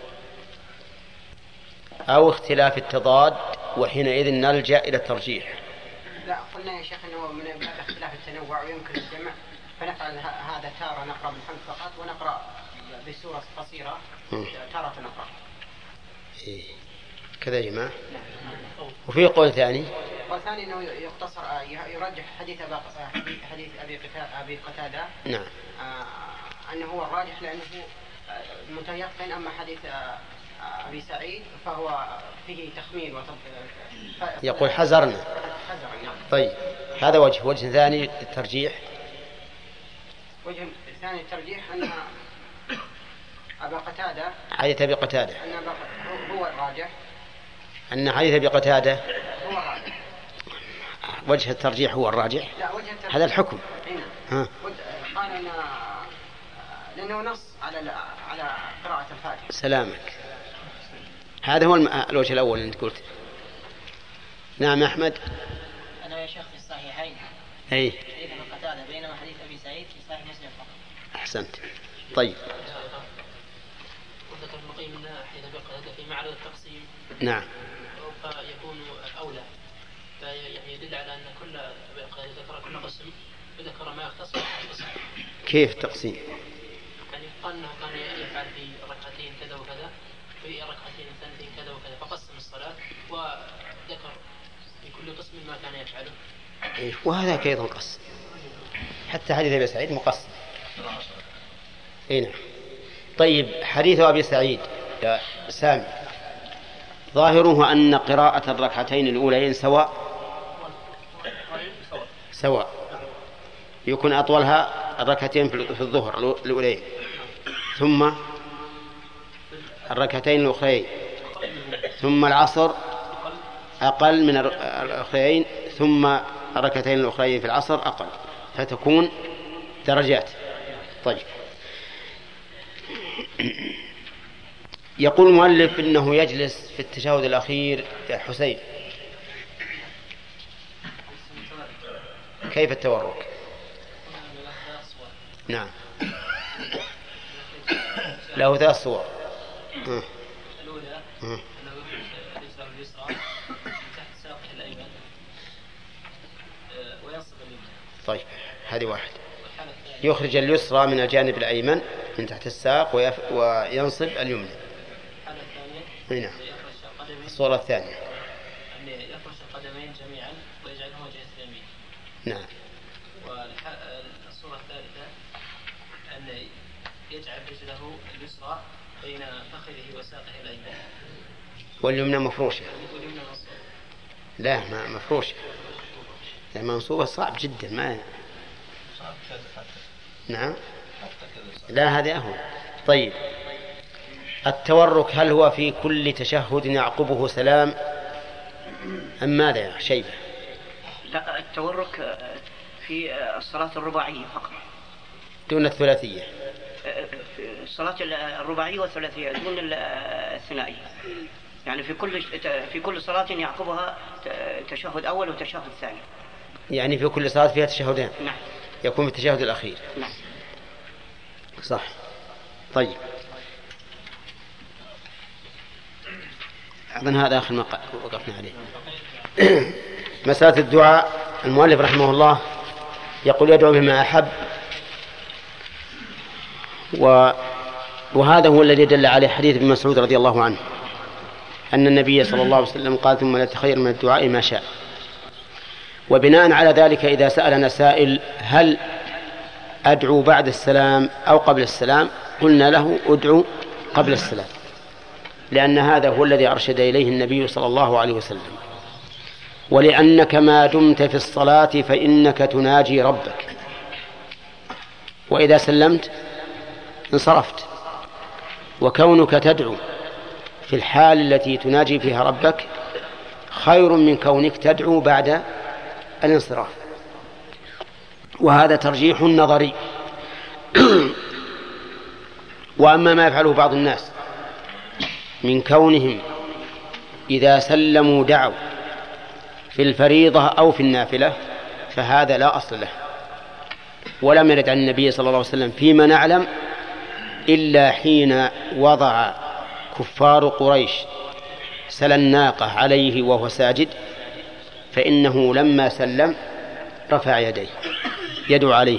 Speaker 2: أو اختلاف التضاد وحينئذ نلجأ إلى الترجيح؟
Speaker 15: لا قلنا يا شيخ أنه من باب اختلاف التنوع ويمكن الجمع فنفعل هذا تارة نقرأ بالحمد فقط ونقرأ بسورة قصيرة تارة نقرأ.
Speaker 2: إيه. كذا يا جماعة. وفي قول ثاني
Speaker 15: قول ثاني أنه يقتصر يرجح حديث حديث أبي أبي قتادة.
Speaker 2: نعم.
Speaker 15: أنه هو الراجح لأنه متيقن. أما حديث أبي سعيد فهو فيه تخمين وتب...
Speaker 2: يقول حذرنا.
Speaker 15: حذرنا.
Speaker 2: طيب هذا وجه. وجه ثاني الترجيح.
Speaker 15: وجه ثاني الترجيح أن أبا قتادة
Speaker 2: حديث أبي قتادة
Speaker 15: أن هو الراجح.
Speaker 2: أن حديث أبي قتادة
Speaker 15: هو الراجح.
Speaker 2: وجه الترجيح هو الراجح.
Speaker 15: لا وجه الترجيح.
Speaker 2: هذا الحكم.
Speaker 15: ها. قال أن لأنه نص على على قراءة الفاتحة.
Speaker 2: سلامك. هذا هو الوجه الأول اللي أنت قلت. نعم أحمد.
Speaker 5: أنا يا شيخ في الصحيحين.
Speaker 2: أي.
Speaker 5: حديث أبي قتادة بينما حديث أبي سعيد في صحيح مسلم فقط.
Speaker 2: أحسنت. طيب.
Speaker 13: وذكر ابن القيم أن حديث أبي قتادة في معرض التقسيم.
Speaker 2: نعم.
Speaker 13: يكون أولى. يعني يدل على أن كل أبي قتادة ذكر كل قسم وذكر ما يختص بالقسم.
Speaker 2: كيف تقسيم؟
Speaker 13: يعني قال أنه كان يفعل في ركعتين كذا وكذا في ركعتين ثانيتين كذا وكذا فقسم الصلاة وذكر في كل قسم ما كان يفعله.
Speaker 2: إيه وهذا أيضا قسم. حتى حديث أبي سعيد مقسم. إيه نعم. طيب حديث أبي سعيد يا سامي. ظاهره أن قراءة الركعتين الأولين سواء سواء يكون أطولها الركعتين في الظهر الأولين، ثم الركعتين الأخرين، ثم العصر أقل من الأخرين، ثم الركعتين الأخرين في العصر أقل، فتكون درجات. طيب، يقول المؤلف إنه يجلس في التشهد الأخير. يا حسين، كيف التورك؟ نعم، له ثلاث صور.
Speaker 11: الأولى أنه يجلس اليسرى من تحت ساقه الأيمن وينصب اليمنى.
Speaker 2: طيب، هذه واحد. يخرج اليسرى من الجانب الأيمن من تحت الساق ويف... وينصب اليمنى.
Speaker 11: الحالة الثانية
Speaker 2: نعم. الصورة الثانية
Speaker 11: أن يفرش القدمين جميعا ويجعلهما جهة اليمين.
Speaker 2: نعم.
Speaker 11: والصورة الثالثة أن يجعل رجله اليسرى بين فخذه وساقه الأيمن
Speaker 2: واليمنى مفروشة.
Speaker 11: واليمنى
Speaker 2: لا، ما مفروشة، المنصوبة صعب جدا. ما نعم، لا، هذا أهون. طيب، التورك هل هو في كل تشهد يعقبه سلام أم ماذا يا شيبة؟
Speaker 16: لا، التورك في الصلاة الرباعية فقط
Speaker 2: دون الثلاثية.
Speaker 16: الصلاة الرباعية والثلاثية دون الثنائية، يعني في كل في كل صلاة يعقبها تشهد أول وتشهد ثاني.
Speaker 2: يعني في كل صلاة فيها تشهدان.
Speaker 16: نعم.
Speaker 2: يكون في التشهد الأخير.
Speaker 16: نعم.
Speaker 2: صح. طيب، أظن هذا آخر ما وقفنا عليه. مسألة الدعاء، المؤلف رحمه الله يقول يدعو بما أحب، و... وهذا هو الذي دل عليه حديث ابن مسعود رضي الله عنه أن النبي صلى الله عليه وسلم قال ثم لا تخير من الدعاء ما شاء. وبناء على ذلك إذا سألنا سائل هل أدعو بعد السلام أو قبل السلام، قلنا له أدعو قبل السلام، لأن هذا هو الذي أرشد إليه النبي صلى الله عليه وسلم، ولأنك ما دمت في الصلاة فإنك تناجي ربك، وإذا سلمت انصرفت. وكونك تدعو في الحال التي تناجي فيها ربك خير من كونك تدعو بعد الانصراف، وهذا ترجيح نظري. وأما ما يفعله بعض الناس من كونهم إذا سلموا دعوا في الفريضة أو في النافلة فهذا لا أصل له، ولم يرد عن النبي صلى الله عليه وسلم فيما نعلم إلا حين وضع كفار قريش سل الناقة عليه وهو ساجد، فإنه لما سلم رفع يديه يدعو عليه،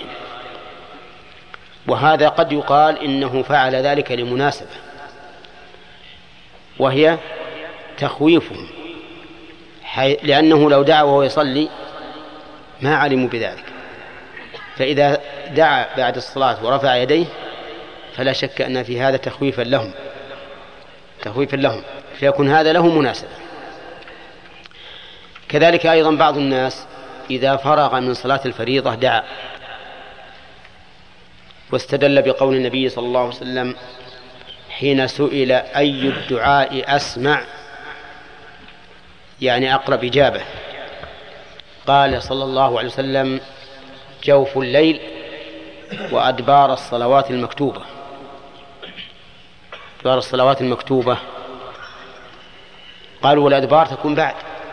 Speaker 2: وهذا قد يقال إنه فعل ذلك لمناسبة، وهي تخويفهم، لأنه لو دعا وهو يصلي ما علموا بذلك، فإذا دعا بعد الصلاة ورفع يديه فلا شك أن في هذا تخويفا لهم تخويفا لهم فيكون هذا له مناسبة. كذلك أيضا بعض الناس إذا فرغ من صلاة الفريضة دعا، واستدل بقول النبي صلى الله عليه وسلم حين سئل أي الدعاء أسمع، يعني أقرب إجابة، قال صلى الله عليه وسلم جوف الليل وأدبار الصلوات المكتوبة. أدبار الصلوات المكتوبة قالوا والأدبار تكون بعد،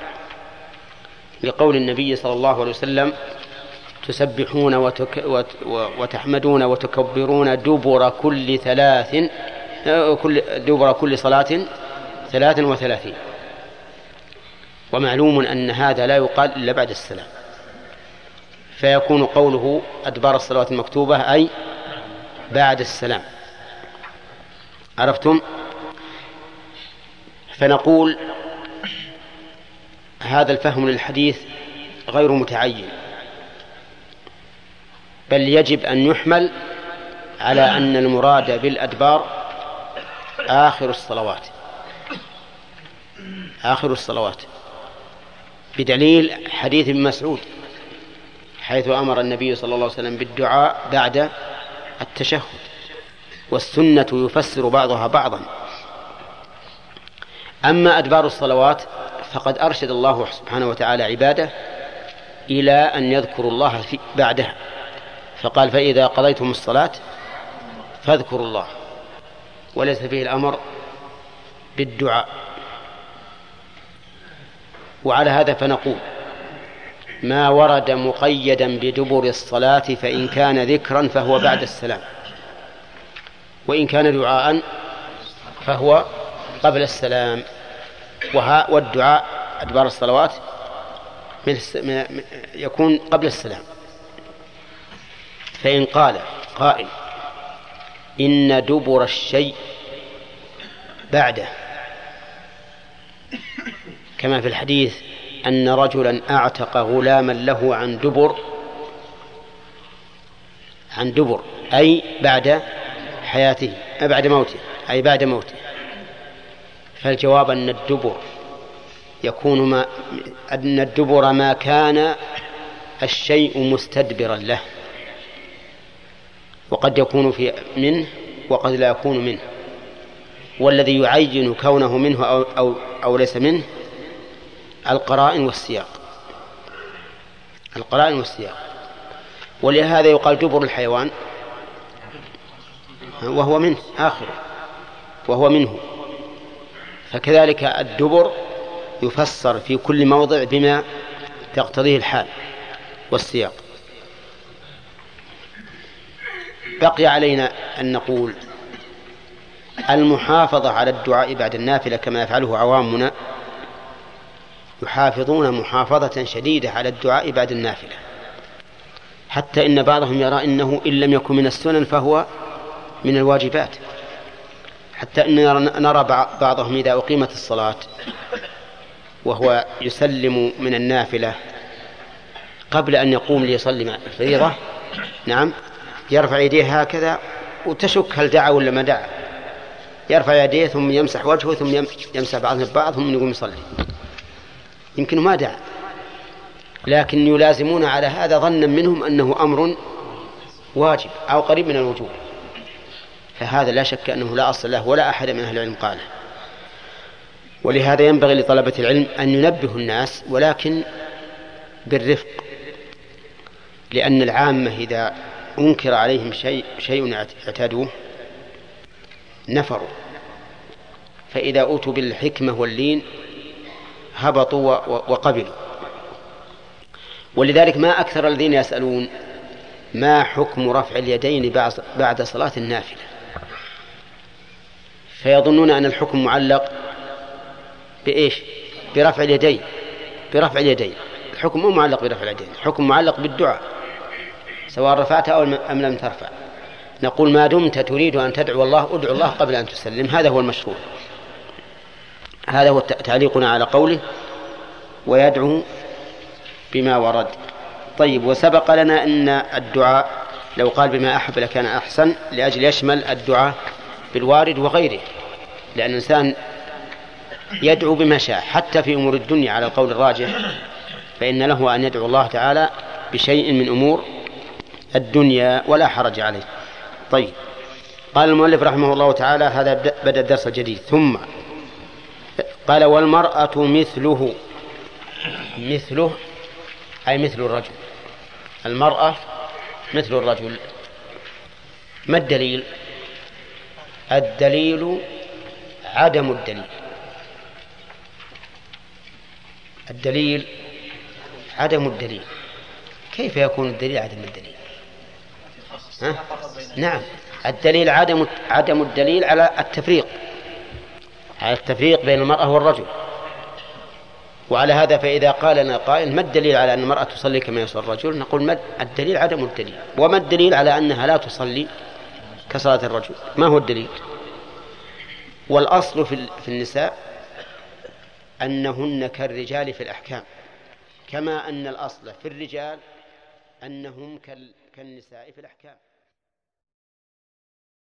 Speaker 2: لقول النبي صلى الله عليه وسلم تسبحون وتك وتحمدون وتكبرون دبر كل ثلاث كل دبر كل صلاة ثلاث وثلاثين. ومعلوم أن هذا لا يقال إلا بعد السلام، فيكون قوله أدبار الصلوات المكتوبة أي بعد السلام. عرفتم؟ فنقول هذا الفهم للحديث غير متعين، بل يجب أن يحمل على أن المراد بالأدبار آخر الصلوات، آخر الصلوات، بدليل حديث ابن مسعود حيث أمر النبي صلى الله عليه وسلم بالدعاء بعد التشهد، والسنة يفسر بعضها بعضا. أما أدبار الصلوات فقد أرشد الله سبحانه وتعالى عباده إلى أن يذكروا الله في بعدها، فقال فإذا قضيتم الصلاة فاذكروا الله، وليس فيه الأمر بالدعاء. وعلى هذا فنقول ما ورد مقيدا بدبر الصلاة فإن كان ذكرا فهو بعد السلام، وإن كان دعاء فهو قبل السلام. والدعاء أدبار الصلوات يكون قبل السلام. فإن قال قائل إن دبر الشيء بعده، كما في الحديث أن رجلا أعتق غلاما له عن دبر، عن دبر أي بعد حياته، بعد موته، أي بعد موته. فالجواب أن الدبر يكون ما أن الدبر ما كان الشيء مستدبرا له، وقد يكون في منه وقد لا يكون منه، والذي يعين كونه منه أو, أو, أو ليس منه القرائن والسياق، القرائن والسياق. ولهذا يقال دبر الحيوان وهو منه آخر وهو منه، فكذلك الدبر يفسر في كل موضع بما تقتضيه الحال والسياق. بقي علينا أن نقول المحافظة على الدعاء بعد النافلة كما يفعله عوامنا، يحافظون محافظة شديدة على الدعاء بعد النافلة، حتى إن بعضهم يرى إنه إن لم يكن من السنن فهو من الواجبات، حتى إننا نرى بعضهم إذا أقيمت الصلاة وهو يسلم من النافلة قبل أن يقوم ليصلي الفريضة، نعم، يرفع يديه هكذا وتشك هل دعا ولا ما دعا، يرفع يديه ثم يمسح وجهه ثم يمسح بعضهم ببعض ثم يقوم يصلي، يمكن ما دعا، لكن يلازمون على هذا ظنا منهم أنه أمر واجب أو قريب من الوجوب، فهذا لا شك أنه لا أصل له ولا أحد من أهل العلم قاله. ولهذا ينبغي لطلبة العلم أن ينبهوا الناس ولكن بالرفق، لأن العامة إذا أنكر عليهم شيء شيء اعتادوه نفروا، فإذا أوتوا بالحكمة واللين هبطوا وقبلوا. ولذلك ما أكثر الذين يسألون ما حكم رفع اليدين بعد صلاة النافلة، فيظنون أن الحكم معلق بإيش؟ برفع اليدين، برفع اليدين. الحكم مو معلق برفع اليدين، الحكم معلق بالدعاء سواء رفعت أو أم لم ترفع. نقول ما دمت تريد أن تدعو الله ادعو الله قبل أن تسلم، هذا هو المشروع. هذا هو تعليقنا على قوله ويدعو بما ورد. طيب، وسبق لنا أن الدعاء لو قال بما أحب لكان أحسن، لأجل يشمل الدعاء بالوارد وغيره، لأن الإنسان يدعو بما شاء حتى في أمور الدنيا على القول الراجح، فإن له أن يدعو الله تعالى بشيء من أمور الدنيا ولا حرج عليه. طيب، قال المؤلف رحمه الله تعالى هذا بدأ الدرس الجديد. ثم قال والمرأة مثله، مثله أي مثل الرجل، المرأة مثل الرجل. ما الدليل؟ الدليل عدم الدليل، الدليل عدم الدليل. كيف يكون الدليل عدم الدليل؟ ها؟ نعم، الدليل عدم عدم الدليل على التفريق، على التفريق بين المرأة والرجل. وعلى هذا فإذا قال لنا قائل ما الدليل على أن المرأة تصلي كما يصلي الرجل؟ نقول ما الدليل عدم الدليل. وما الدليل على أنها لا تصلي كصلاة الرجل؟ ما هو الدليل؟ والأصل في النساء أنهن كالرجال في الأحكام، كما أن الأصل في الرجال أنهم كالنساء في الأحكام.